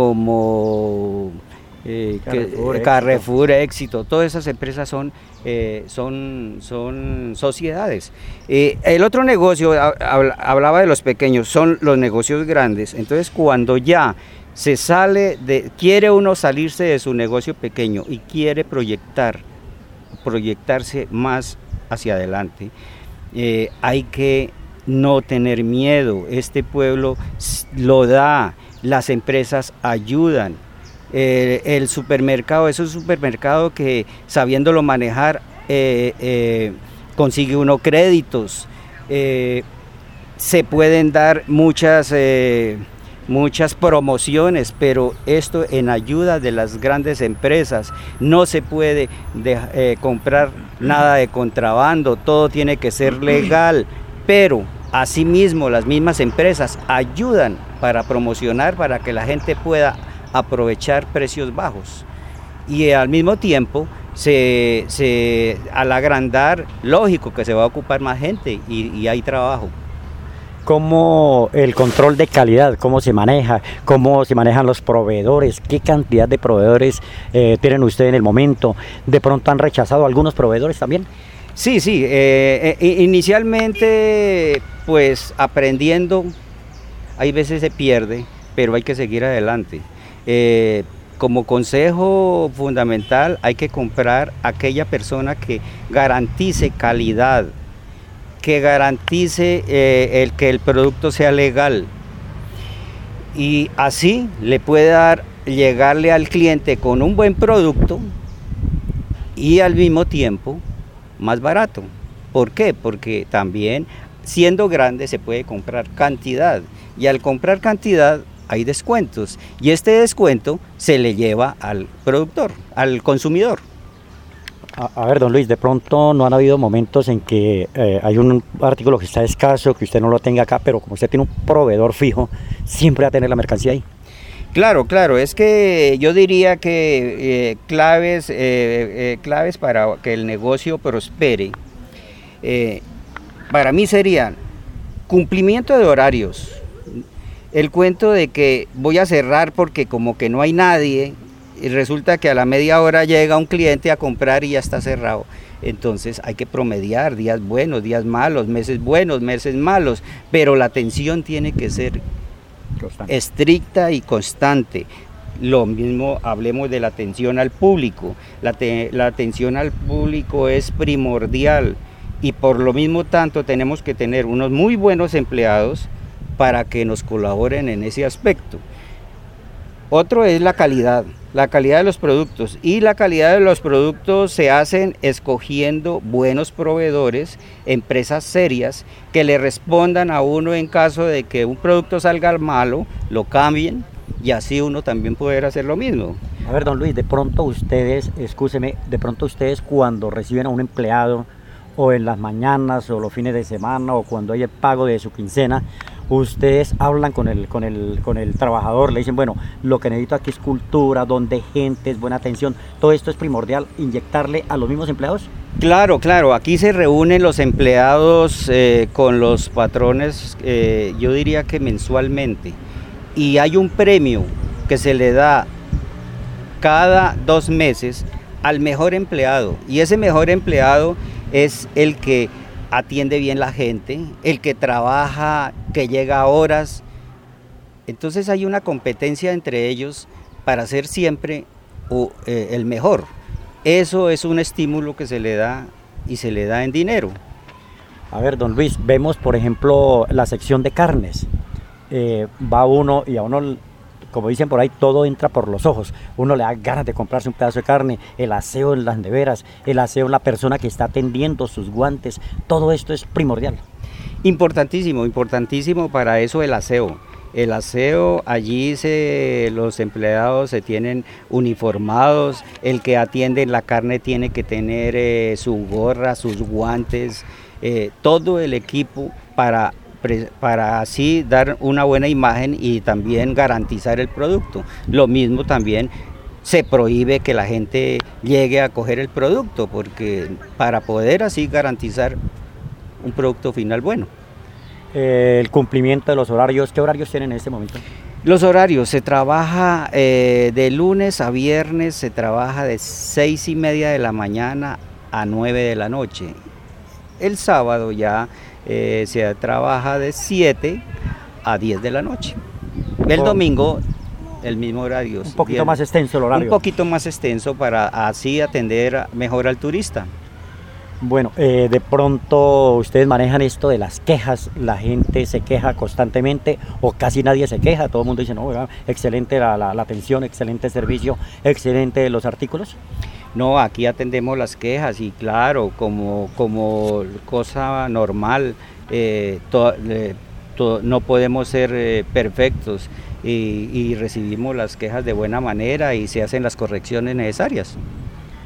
como eh, Carrefour, que, Carrefour, Éxito, todas esas empresas son, eh, son, son sociedades. Eh, el otro negocio, hablaba de los pequeños, son los negocios grandes. Entonces cuando ya se sale de, quiere uno salirse de su negocio pequeño y quiere proyectar, proyectarse más hacia adelante, eh, hay que no tener miedo. Este pueblo lo da, las empresas ayudan. Eh, el supermercado es un supermercado que, sabiéndolo manejar, eh, eh, consigue uno créditos. Eh, se pueden dar muchas, eh, muchas promociones, pero esto en ayuda de las grandes empresas. No se puede de, eh, comprar nada de contrabando, todo tiene que ser legal, pero asimismo las mismas empresas ayudan para promocionar, para que la gente pueda aprovechar precios bajos. y al mismo tiempo se, se, al agrandar, lógico que se va a ocupar más gente y, y hay trabajo. ¿Cómo el control de calidad, cómo se maneja, cómo se manejan los proveedores, qué cantidad de proveedores eh, tienen ustedes en el momento? ¿De pronto han rechazado algunos proveedores también? Sí, sí, eh, eh, inicialmente pues aprendiendo, hay veces se pierde, pero hay que seguir adelante. Eh, como consejo fundamental hay que comprar aquella persona que garantice calidad, que garantice eh, el que el producto sea legal y así le puede dar, llegarle al cliente con un buen producto y al mismo tiempo más barato. ¿Por qué? Porque también siendo grande se puede comprar cantidad y al comprar cantidad hay descuentos y este descuento se le lleva al productor, al consumidor. A, a ver, don Luis, de pronto no han habido momentos en que eh, hay un artículo que está escaso, que usted no lo tenga acá, pero como usted tiene un proveedor fijo, siempre va a tener la mercancía ahí. Claro, claro, es que yo diría que eh, claves, eh, eh, claves para que el negocio prospere, eh, para mí serían cumplimiento de horarios, el cuento de que voy a cerrar porque como que no hay nadie, y resulta que a la media hora llega un cliente a comprar y ya está cerrado. Entonces hay que promediar días buenos, días malos, meses buenos, meses malos, pero la atención tiene que ser constante, estricta y constante. Lo mismo hablemos de la atención al público. La, te, la atención al público es primordial y por lo mismo tanto tenemos que tener unos muy buenos empleados para que nos colaboren en ese aspecto. Otro es la calidad, la calidad de los productos y la calidad de los productos se hacen escogiendo buenos proveedores, empresas serias que le respondan a uno en caso de que un producto salga malo, lo cambien y así uno también poder hacer lo mismo. A ver, don Luis, de pronto ustedes, excúseme, de pronto ustedes cuando reciben a un empleado o en las mañanas o los fines de semana o cuando hay el pago de su quincena, ustedes hablan con el, con el, con el trabajador, le dicen, bueno, lo que necesito aquí es cultura, donde gente, es buena atención, todo esto es primordial, inyectarle a los mismos empleados. Claro, claro, aquí se reúnen los empleados eh, con los patrones, eh, yo diría que mensualmente, y hay un premio que se le da cada dos meses al mejor empleado, y ese mejor empleado es el que atiende bien la gente, el que trabaja, que llega a horas. Entonces hay una competencia entre ellos para ser siempre uh, eh, el mejor. Eso es un estímulo que se le da y se le da en dinero. A ver, don Luis, vemos por ejemplo la sección de carnes. Eh, va uno y a uno, como dicen por ahí, todo entra por los ojos. Uno le da ganas de comprarse un pedazo de carne, el aseo en las neveras, el aseo en la persona que está atendiendo, sus guantes, todo esto es primordial. Importantísimo, importantísimo para eso el aseo. El aseo, allí se, los empleados se tienen uniformados, el que atiende la carne tiene que tener eh, su gorra, sus guantes, eh, todo el equipo para... para así dar una buena imagen y también garantizar el producto. Lo mismo también se prohíbe que la gente llegue a coger el producto, porque para poder así garantizar un producto final bueno. Eh, el cumplimiento de los horarios, ¿qué horarios tienen en este momento? Los horarios, se trabaja eh, de lunes a viernes, se trabaja de seis y media de la mañana a nueve de la noche. El sábado ya Eh, se trabaja de siete a diez de la noche. El oh. domingo, el mismo horario. Un poquito bien, más extenso el horario. Un poquito más extenso para así atender mejor al turista. Bueno, eh, de pronto ustedes manejan esto de las quejas, la gente se queja constantemente o casi nadie se queja, todo el mundo dice, no, ¿verdad? Excelente la, la, la atención, excelente servicio, excelente los artículos. No, aquí atendemos las quejas y claro, como, como cosa normal, eh, to, eh, to, no podemos ser eh, perfectos y, y recibimos las quejas de buena manera y se hacen las correcciones necesarias.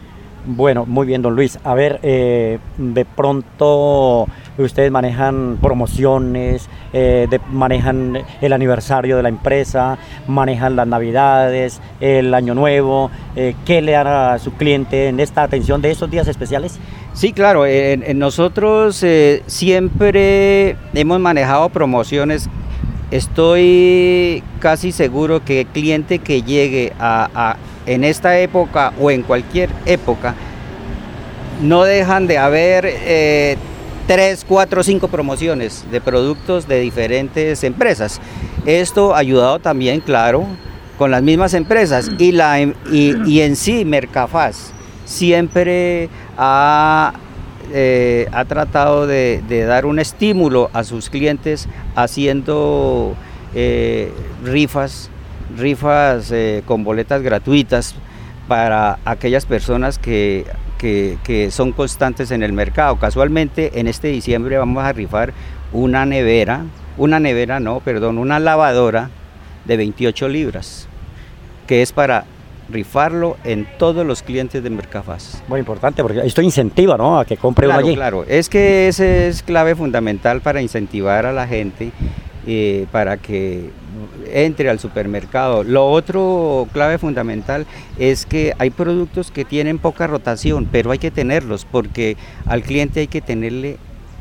Bueno, muy bien, don Luis. A ver, eh, de pronto ustedes manejan promociones, eh, de, manejan el aniversario de la empresa, manejan las navidades, el año nuevo. Eh, ¿Qué le hará a su cliente en esta atención de estos días especiales? Sí, claro. En, en nosotros eh, siempre hemos manejado promociones. Estoy casi seguro que el cliente que llegue a, a en esta época o en cualquier época, no dejan de haber eh, tres, cuatro, cinco promociones de productos de diferentes empresas. Esto ha ayudado también, claro, con las mismas empresas y, la, y, y en sí Mercafaz siempre ha, eh, ha tratado de, de dar un estímulo a sus clientes haciendo eh, rifas, rifas eh, con boletas gratuitas para aquellas personas que, que, que son constantes en el mercado. Casualmente en este diciembre vamos a rifar una nevera, una nevera no, perdón, una lavadora de veintiocho libras, que es para rifarlo en todos los clientes de Mercafaz. Muy importante, porque esto incentiva, ¿no?, a que compre claro, uno allí. Claro, es que ese es clave fundamental para incentivar a la gente eh, para que entre al supermercado. Lo otro clave fundamental es que hay productos que tienen poca rotación, pero hay que tenerlos porque al cliente hay que tenerle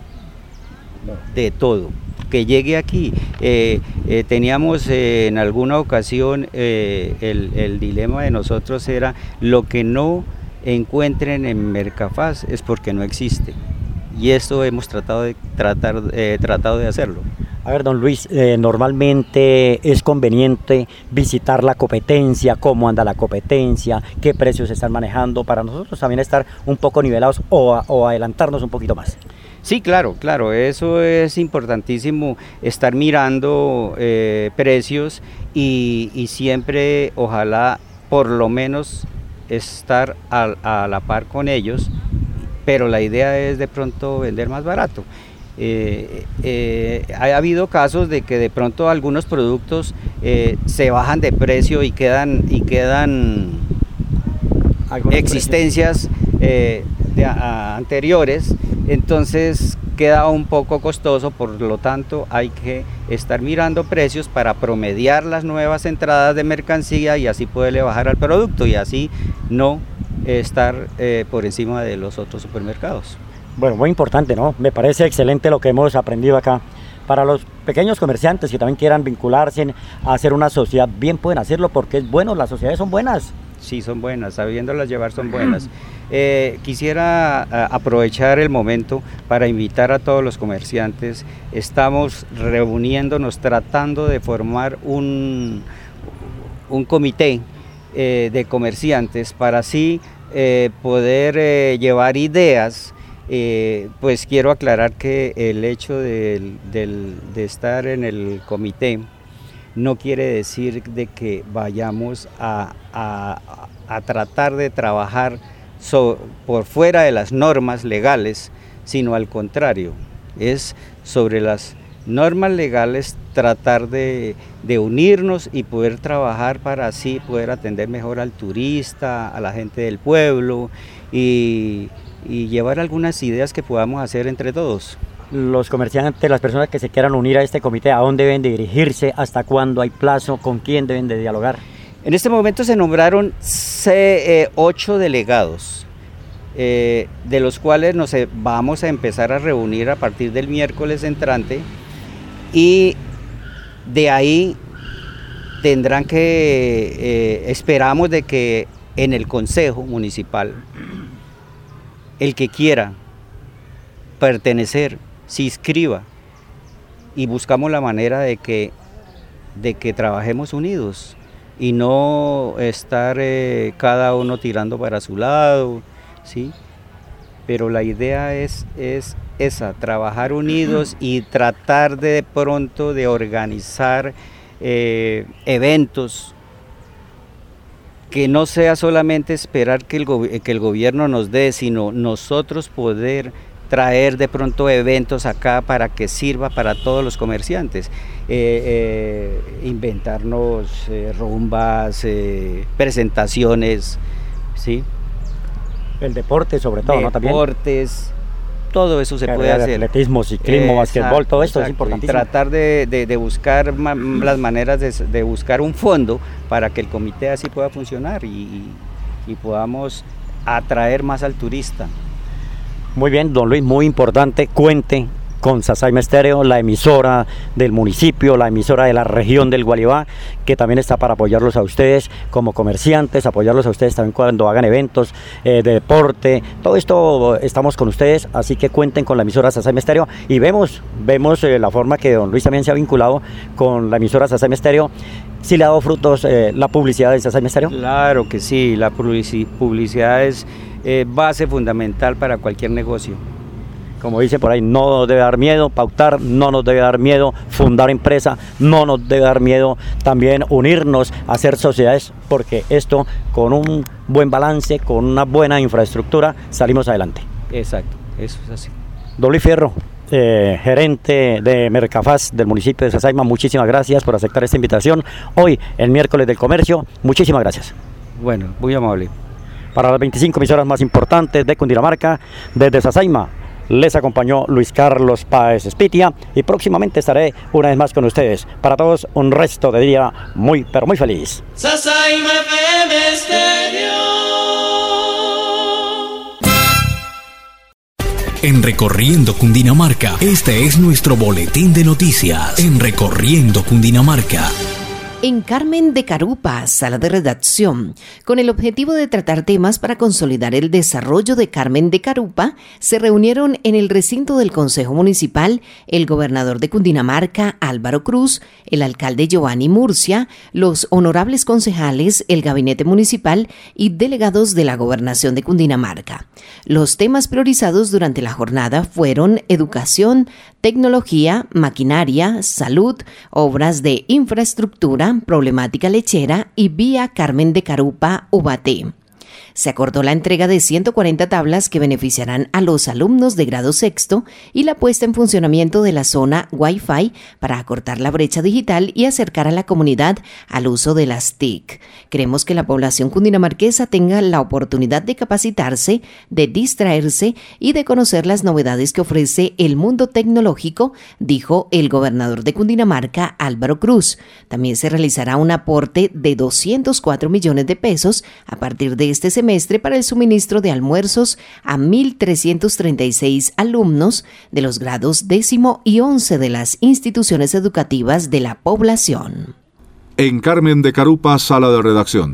de todo. Que llegue aquí. Eh, eh, teníamos eh, en alguna ocasión eh, el, el dilema de nosotros era lo que no encuentren en Mercafaz es porque no existe. Y eso hemos tratado de, tratar, eh, tratado de hacerlo. A ver, don Luis, eh, normalmente es conveniente visitar la competencia, cómo anda la competencia, qué precios se están manejando, para nosotros también estar un poco nivelados o, a, o adelantarnos un poquito más. Sí, claro, claro, eso es importantísimo, estar mirando eh, precios y, y siempre, ojalá, por lo menos estar a, a la par con ellos, pero la idea es de pronto vender más barato. Eh, eh, ha habido casos de que de pronto algunos productos eh, se bajan de precio y quedan, y quedan existencias eh, de, a, anteriores, entonces queda un poco costoso, por lo tanto hay que estar mirando precios para promediar las nuevas entradas de mercancía y así poderle bajar al producto y así no estar eh, por encima de los otros supermercados. Bueno, muy importante, ¿no? Me parece excelente lo que hemos aprendido acá. Para los pequeños comerciantes que también quieran vincularse a hacer una sociedad, bien pueden hacerlo porque es bueno, las sociedades son buenas. Sí, son buenas, sabiéndolas llevar son buenas. Eh, quisiera a, aprovechar el momento para invitar a todos los comerciantes. Estamos reuniéndonos, tratando de formar un, un comité eh, de comerciantes para así eh, poder eh, llevar ideas. Eh, pues quiero aclarar que el hecho de, de, de estar en el comité no quiere decir de que vayamos a, a, a tratar de trabajar so, por fuera de las normas legales, sino al contrario, es sobre las normas legales tratar de, de unirnos y poder trabajar para así poder atender mejor al turista, a la gente del pueblo y y llevar algunas ideas que podamos hacer entre todos. Los comerciantes, las personas que se quieran unir a este comité, ¿a dónde deben de dirigirse? ¿Hasta cuándo hay plazo? ¿Con quién deben de dialogar? En este momento se nombraron C, eh, ocho delegados, eh, de los cuales nos eh, vamos a empezar a reunir a partir del miércoles entrante y de ahí tendrán que, eh, esperamos de que en el Consejo Municipal el que quiera pertenecer, se inscriba y buscamos la manera de que, de que trabajemos unidos y no estar eh, cada uno tirando para su lado, ¿sí? Pero la idea es, es esa, trabajar unidos y tratar de, de pronto de organizar eh, eventos que no sea solamente esperar que el, que el gobierno nos dé, sino nosotros poder traer de pronto eventos acá para que sirva para todos los comerciantes, eh, eh, inventarnos eh, rumbas, eh, presentaciones, ¿sí? El deporte sobre todo, ¿no? También. Deportes, todo eso se Carrera puede hacer. Atletismo, ciclismo, Exacto, basquetbol, todo esto exacto. es importantísimo. Y tratar de, de, de buscar ma las maneras de, de buscar un fondo para que el comité así pueda funcionar y, y, y podamos atraer más al turista. Muy bien, don Luis, muy importante, cuente con Sasaima Estéreo, la emisora del municipio, la emisora de la región del Gualibá, que también está para apoyarlos a ustedes como comerciantes, apoyarlos a ustedes también cuando hagan eventos eh, de deporte, todo esto estamos con ustedes, así que cuenten con la emisora Sasaima Estéreo y vemos, vemos eh, la forma que don Luis también se ha vinculado con la emisora Sasaima Estéreo. ¿Sí le ha dado frutos eh, la publicidad de Sasaima Estéreo? Claro que sí, la publicidad es eh, base fundamental para cualquier negocio. Como dice por ahí, no nos debe dar miedo pautar, no nos debe dar miedo fundar empresa, no nos debe dar miedo también unirnos a hacer sociedades, porque esto con un buen balance, con una buena infraestructura, salimos adelante. Exacto, eso es así. Don Luis Fierro, eh, gerente de Mercafaz del municipio de Sasaima, muchísimas gracias por aceptar esta invitación. Hoy, el miércoles del comercio, muchísimas gracias. Bueno, muy amable. Para las veinticinco emisoras más importantes de Cundinamarca, desde Sasaima, les acompañó Luis Carlos Páez Espitia y próximamente estaré una vez más con ustedes. Para todos, un resto de día muy, pero muy feliz. Sasaima F M Estéreo. En Recorriendo Cundinamarca, este es nuestro boletín de noticias. En Recorriendo Cundinamarca. En Carmen de Carupa, sala de redacción, con el objetivo de tratar temas para consolidar el desarrollo de Carmen de Carupa, se reunieron en el recinto del Consejo Municipal el gobernador de Cundinamarca, Álvaro Cruz, el alcalde Giovanni Murcia, los honorables concejales, el gabinete municipal y delegados de la gobernación de Cundinamarca. Los temas priorizados durante la jornada fueron educación, tecnología, maquinaria, salud, obras de infraestructura, problemática lechera y vía Carmen de Carupa Ubaté. Se acordó la entrega de ciento cuarenta tablas que beneficiarán a los alumnos de grado sexto y la puesta en funcionamiento de la zona Wi-Fi para acortar la brecha digital y acercar a la comunidad al uso de las T I C. Queremos que la población cundinamarquesa tenga la oportunidad de capacitarse, de distraerse y de conocer las novedades que ofrece el mundo tecnológico, dijo el gobernador de Cundinamarca, Álvaro Cruz. También se realizará un aporte de doscientos cuatro millones de pesos a partir de este semestre para el suministro de almuerzos a mil trescientos treinta y seis alumnos de los grados décimo y once de las instituciones educativas de la población. En Carmen de Carupa, sala de redacción.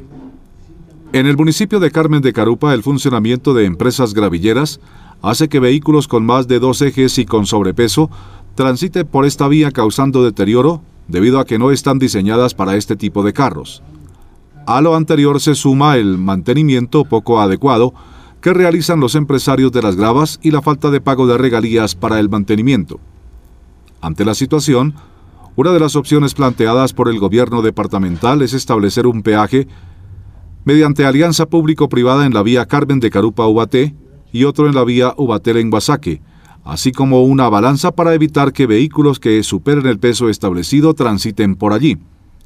En el municipio de Carmen de Carupa, el funcionamiento de empresas gravilleras hace que vehículos con más de dos ejes y con sobrepeso transiten por esta vía causando deterioro debido a que no están diseñadas para este tipo de carros. A lo anterior se suma el mantenimiento poco adecuado que realizan los empresarios de las gravas y la falta de pago de regalías para el mantenimiento. Ante la situación, una de las opciones planteadas por el gobierno departamental es establecer un peaje mediante alianza público-privada en la vía Carmen de Carupa-Ubaté y otro en la vía Ubaté-Lenguasaque, así como una balanza para evitar que vehículos que superen el peso establecido transiten por allí.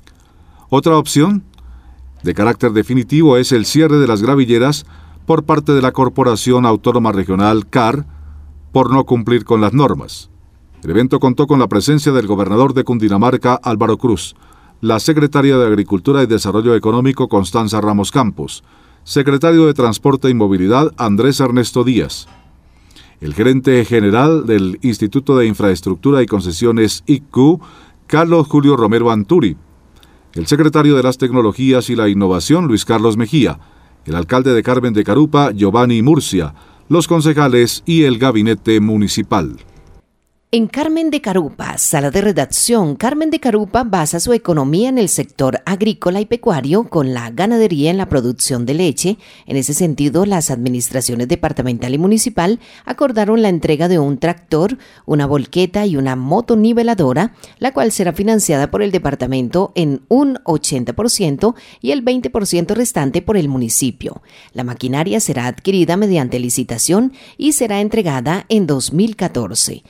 Otra opción de carácter definitivo es el cierre de las gravilleras por parte de la Corporación Autónoma Regional C A R por no cumplir con las normas. El evento contó con la presencia del gobernador de Cundinamarca, Álvaro Cruz, la secretaria de Agricultura y Desarrollo Económico, Constanza Ramos Campos, secretario de Transporte y Movilidad, Andrés Ernesto Díaz, el gerente general del Instituto de Infraestructura y Concesiones I C U, Carlos Julio Romero Anturi, el secretario de las Tecnologías y la Innovación, Luis Carlos Mejía, el alcalde de Carmen de Carupa, Giovanni Murcia, los concejales y el gabinete municipal. En Carmen de Carupa, sala de redacción, Carmen de Carupa basa su economía en el sector agrícola y pecuario con la ganadería en la producción de leche. En ese sentido, las administraciones departamental y municipal acordaron la entrega de un tractor, una volqueta y una motoniveladora, la cual será financiada por el departamento en un ochenta por ciento y el veinte por ciento restante por el municipio. La maquinaria será adquirida mediante licitación y será entregada en dos mil catorce. El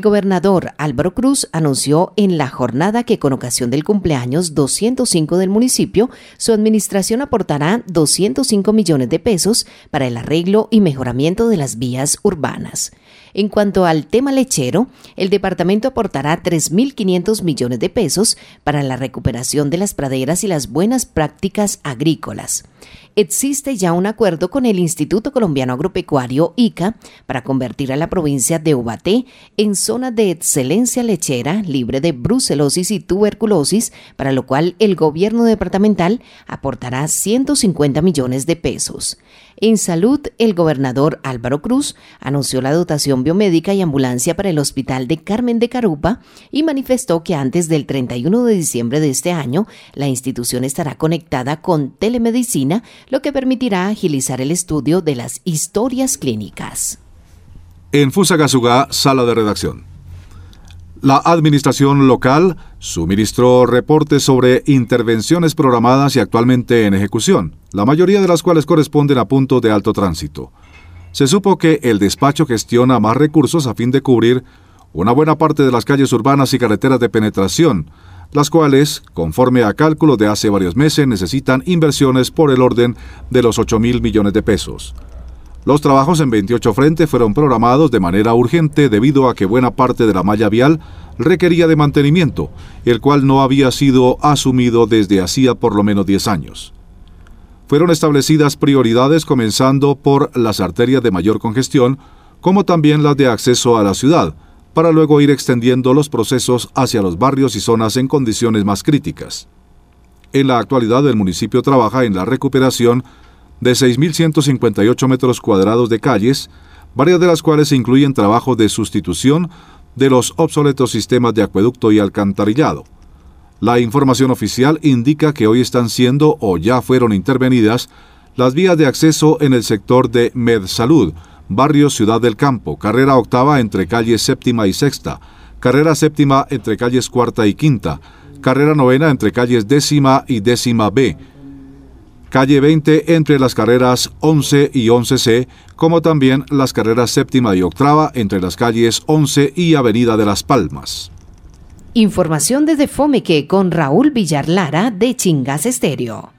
gobernador Álvaro Cruz anunció en la jornada que con ocasión del cumpleaños doscientos cinco del municipio, su administración aportará doscientos cinco millones de pesos para el arreglo y mejoramiento de las vías urbanas. En cuanto al tema lechero, el departamento aportará tres mil quinientos millones de pesos para la recuperación de las praderas y las buenas prácticas agrícolas. Existe ya un acuerdo con el Instituto Colombiano Agropecuario, I C A, para convertir a la provincia de Ubaté en zona de excelencia lechera libre de brucelosis y tuberculosis, para lo cual el gobierno departamental aportará ciento cincuenta millones de pesos. En salud, el gobernador Álvaro Cruz anunció la dotación biomédica y ambulancia para el Hospital de Carmen de Carupa y manifestó que antes del treinta y uno de diciembre de este año, la institución estará conectada con telemedicina, lo que permitirá agilizar el estudio de las historias clínicas. En Fusagasugá, sala de redacción. La administración local suministró reportes sobre intervenciones programadas y actualmente en ejecución, la mayoría de las cuales corresponden a puntos de alto tránsito. Se supo que el despacho gestiona más recursos a fin de cubrir una buena parte de las calles urbanas y carreteras de penetración, las cuales, conforme a cálculos de hace varios meses, necesitan inversiones por el orden de los ocho mil millones de pesos. Los trabajos en veintiocho frentes fueron programados de manera urgente debido a que buena parte de la malla vial requería de mantenimiento, el cual no había sido asumido desde hacía por lo menos diez años. Fueron establecidas prioridades comenzando por las arterias de mayor congestión, como también las de acceso a la ciudad, para luego ir extendiendo los procesos hacia los barrios y zonas en condiciones más críticas. En la actualidad, el municipio trabaja en la recuperación de seis mil ciento cincuenta y ocho metros cuadrados de calles, varias de las cuales incluyen trabajos de sustitución de los obsoletos sistemas de acueducto y alcantarillado. La información oficial indica que hoy están siendo o ya fueron intervenidas las vías de acceso en el sector de MedSalud, barrio Ciudad del Campo, carrera octava entre calles séptima y sexta, carrera séptima entre calles cuarta y quinta, carrera novena entre calles décima y décima B, calle veinte entre las carreras once y once C, como también las carreras séptima y octava entre las calles once y avenida de Las Palmas. Información desde Fomeque con Raúl Villar Lara de Chingas Estéreo.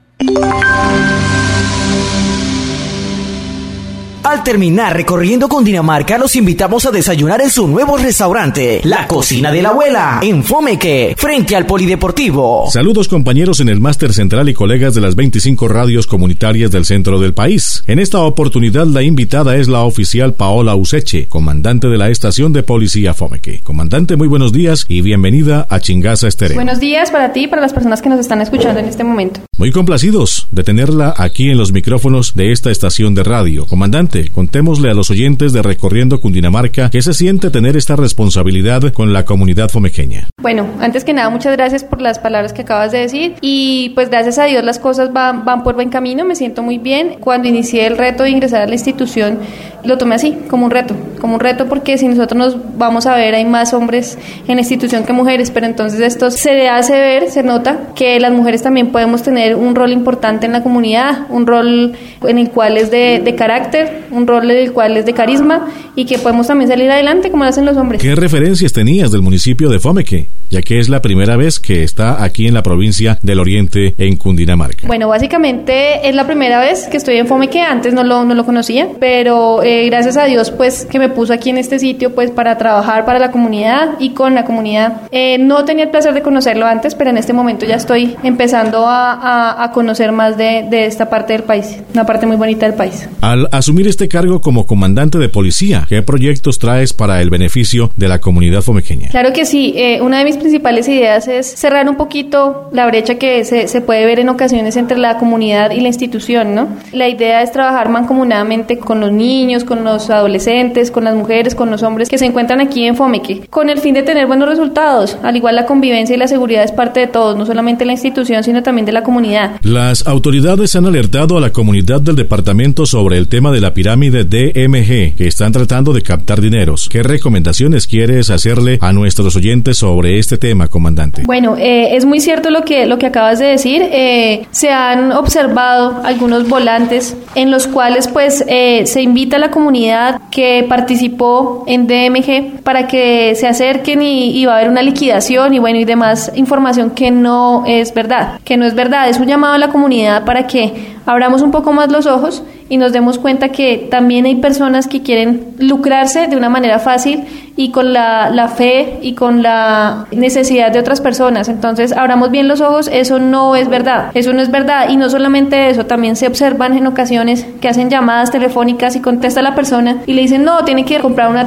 Al terminar recorriendo Cundinamarca, los invitamos a desayunar en su nuevo restaurante, La Cocina de la Abuela, en Fomeque, frente al Polideportivo. Saludos compañeros en el Máster Central y colegas de las veinticinco radios comunitarias del centro del país. En esta oportunidad la invitada es la oficial Paola Useche, comandante de la estación de policía Fomeque. Comandante, muy buenos días y bienvenida a Chingaza Estéreo. Buenos días para ti y para las personas que nos están escuchando en este momento. Muy complacidos de tenerla aquí en los micrófonos de esta estación de radio. Comandante, contémosle a los oyentes de Recorriendo Cundinamarca qué se siente tener esta responsabilidad con la comunidad fomequeña. Bueno, antes que nada, muchas gracias por las palabras que acabas de decir y pues gracias a Dios las cosas van, van por buen camino, me siento muy bien. Cuando inicié el reto de ingresar a la institución, lo tomé así, como un reto, como un reto porque si nosotros nos vamos a ver, hay más hombres en la institución que mujeres, pero entonces esto se hace ver, se nota que las mujeres también podemos tener un rol importante en la comunidad, un rol en el cual es de, de carácter, un rol en el cual es de carisma y que podemos también salir adelante como lo hacen los hombres. ¿Qué referencias tenías del municipio de Fomeque, ya que es la primera vez que está aquí en la provincia del Oriente, en Cundinamarca? Bueno, básicamente es la primera vez que estoy en Fomeque, antes no lo, no lo conocía, pero eh, gracias a Dios pues que me puso aquí en este sitio pues para trabajar para la comunidad y con la comunidad. Eh, no tenía el placer de conocerlo antes, pero en este momento ya estoy empezando a, a, a conocer más de, de esta parte del país, una parte muy bonita del país. Al asumir este cargo como comandante de policía, ¿qué proyectos traes para el beneficio de la comunidad fomequeña? Claro que sí, eh, una de mis principales ideas es cerrar un poquito la brecha que se, se puede ver en ocasiones entre la comunidad y la institución, ¿no? La idea es trabajar mancomunadamente con los niños, con los adolescentes, con las mujeres, con los hombres que se encuentran aquí en Fomeque, con el fin de tener buenos resultados. Al igual la convivencia y la seguridad es parte de todos, no solamente de la institución, sino también de la comunidad. Las autoridades han alertado a la comunidad del departamento sobre el tema de la pirámide pirámide D M G que están tratando de captar dineros. ¿Qué recomendaciones quieres hacerle a nuestros oyentes sobre este tema, comandante? Bueno, eh, es muy cierto lo que, lo que acabas de decir. Eh, se han observado algunos volantes en los cuales pues eh, se invita a la comunidad que participó en D M G para que se acerquen y, y va a haber una liquidación y bueno y demás información que no es verdad, que no es verdad. Es un llamado a la comunidad para que abramos un poco más los ojos y nos demos cuenta que también hay personas que quieren lucrarse de una manera fácil y con la, la fe y con la necesidad de otras personas. Entonces, abramos bien los ojos, eso no es verdad, eso no es verdad. Y no solamente eso, también se observan en ocasiones que hacen llamadas telefónicas y contesta la persona y le dicen, no, tiene que comprar una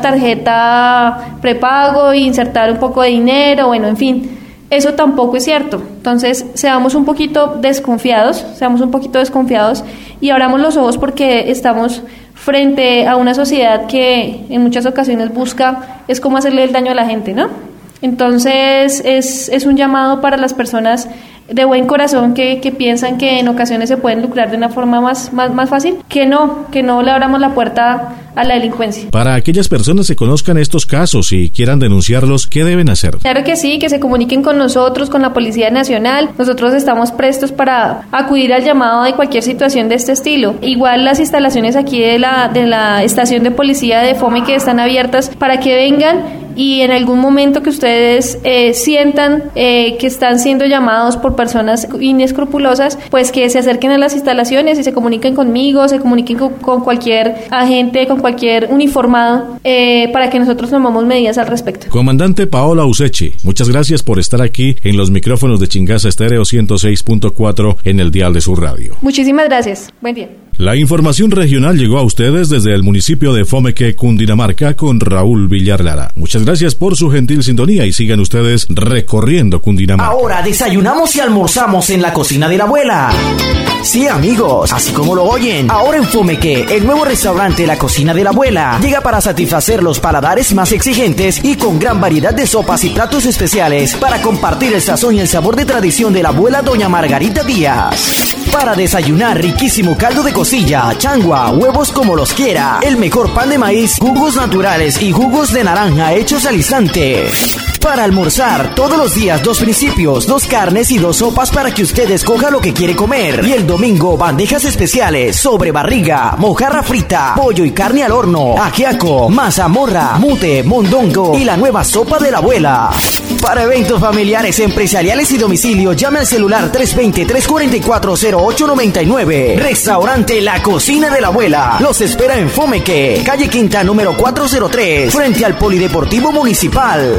tarjeta prepago e insertar un poco de dinero, bueno, en fin. Eso tampoco es cierto. Entonces, seamos un poquito desconfiados, seamos un poquito desconfiados y abramos los ojos porque estamos frente a una sociedad que en muchas ocasiones busca, es como hacerle el daño a la gente, ¿no? Entonces, es, es un llamado para las personas de buen corazón que, que piensan que en ocasiones se pueden lucrar de una forma más, más, más fácil, que no, que no le abramos la puerta a la delincuencia. Para aquellas personas que conozcan estos casos y quieran denunciarlos, ¿qué deben hacer? Claro que sí, que se comuniquen con nosotros, con la Policía Nacional. Nosotros estamos prestos para acudir al llamado de cualquier situación de este estilo. Igual las instalaciones aquí de la, de la estación de policía de Fomeque están abiertas para que vengan y en algún momento que ustedes eh, sientan eh, que están siendo llamados por personas inescrupulosas, pues que se acerquen a las instalaciones y se comuniquen conmigo, se comuniquen con, con cualquier agente, con cualquier uniformado, eh, para que nosotros tomemos medidas al respecto. Comandante Paola Useche, muchas gracias por estar aquí en los micrófonos de Chingaza Estéreo ciento seis punto cuatro en el dial de su radio. Muchísimas gracias. Buen día. La información regional llegó a ustedes desde el municipio de Fomeque, Cundinamarca, con Raúl Villar Lara. Muchas gracias por su gentil sintonía y sigan ustedes recorriendo Cundinamarca. Ahora desayunamos y almorzamos en la cocina de la abuela. Sí, amigos, así como lo oyen. Ahora en Fomeque, el nuevo restaurante La Cocina de la Abuela llega para satisfacer los paladares más exigentes y con gran variedad de sopas y platos especiales para compartir el sazón y el sabor de tradición de la abuela doña Margarita Díaz. Para desayunar, riquísimo caldo de costilla, changua, huevos como los quiera, el mejor pan de maíz, jugos naturales y jugos de naranja hechos al instante. Para almorzar, todos los días dos principios, dos carnes y dos sopas para que usted escoja lo que quiere comer. Y el domingo, bandejas especiales, sobre barriga, mojarra frita, pollo y carne al horno, ajiaco, mazamorra, mute, mondongo y la nueva sopa de la abuela. Para eventos familiares, empresariales y domicilio, llame al celular tres dos cero, tres cuatro cuatro, cero ocho nueve nueve. Restaurante La Cocina de la Abuela. Los espera en Fomeque, calle Quinta número cuatrocientos tres, frente al Polideportivo Municipal.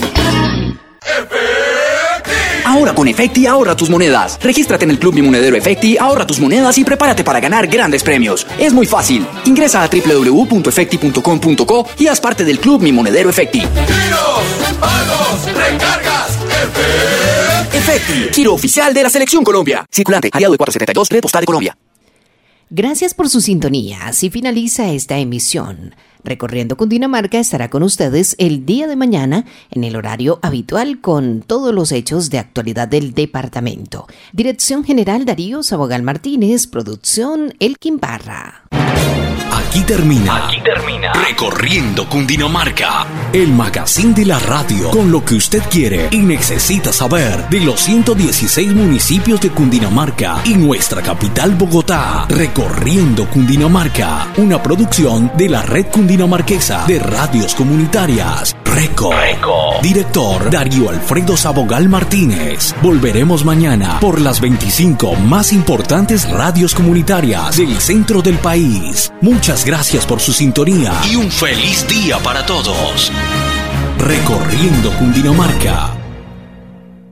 Ahora con Efecti ahorra tus monedas. Regístrate en el Club Mi Monedero Efecti, ahorra tus monedas y prepárate para ganar grandes premios. Es muy fácil. Ingresa a doble u doble u doble u punto efecti punto com punto co y haz parte del Club Mi Monedero Efecti. Giros, pagos, recargas, Efecti. Efecti, giro oficial de la Selección Colombia. Circulante, aliado de cuatrocientos setenta y dos, Red Postal de Colombia. Gracias por su sintonía. Así finaliza esta emisión. Recorriendo Cundinamarca estará con ustedes el día de mañana en el horario habitual con todos los hechos de actualidad del departamento. Dirección General Darío Sabogal Martínez, producción Elkin Barra. Aquí termina, Aquí termina Recorriendo Cundinamarca, el magazine de la radio, con lo que usted quiere y necesita saber de los ciento dieciséis municipios de Cundinamarca y nuestra capital Bogotá. Recorriendo Cundinamarca, una producción de la Red Cundinamarquesa de Radios Comunitarias. Reco. Reco. Director Darío Alfredo Sabogal Martínez. Volveremos mañana por las veinticinco más importantes radios comunitarias del centro del país. Muchas gracias por su sintonía y un feliz día para todos. Recorriendo Cundinamarca.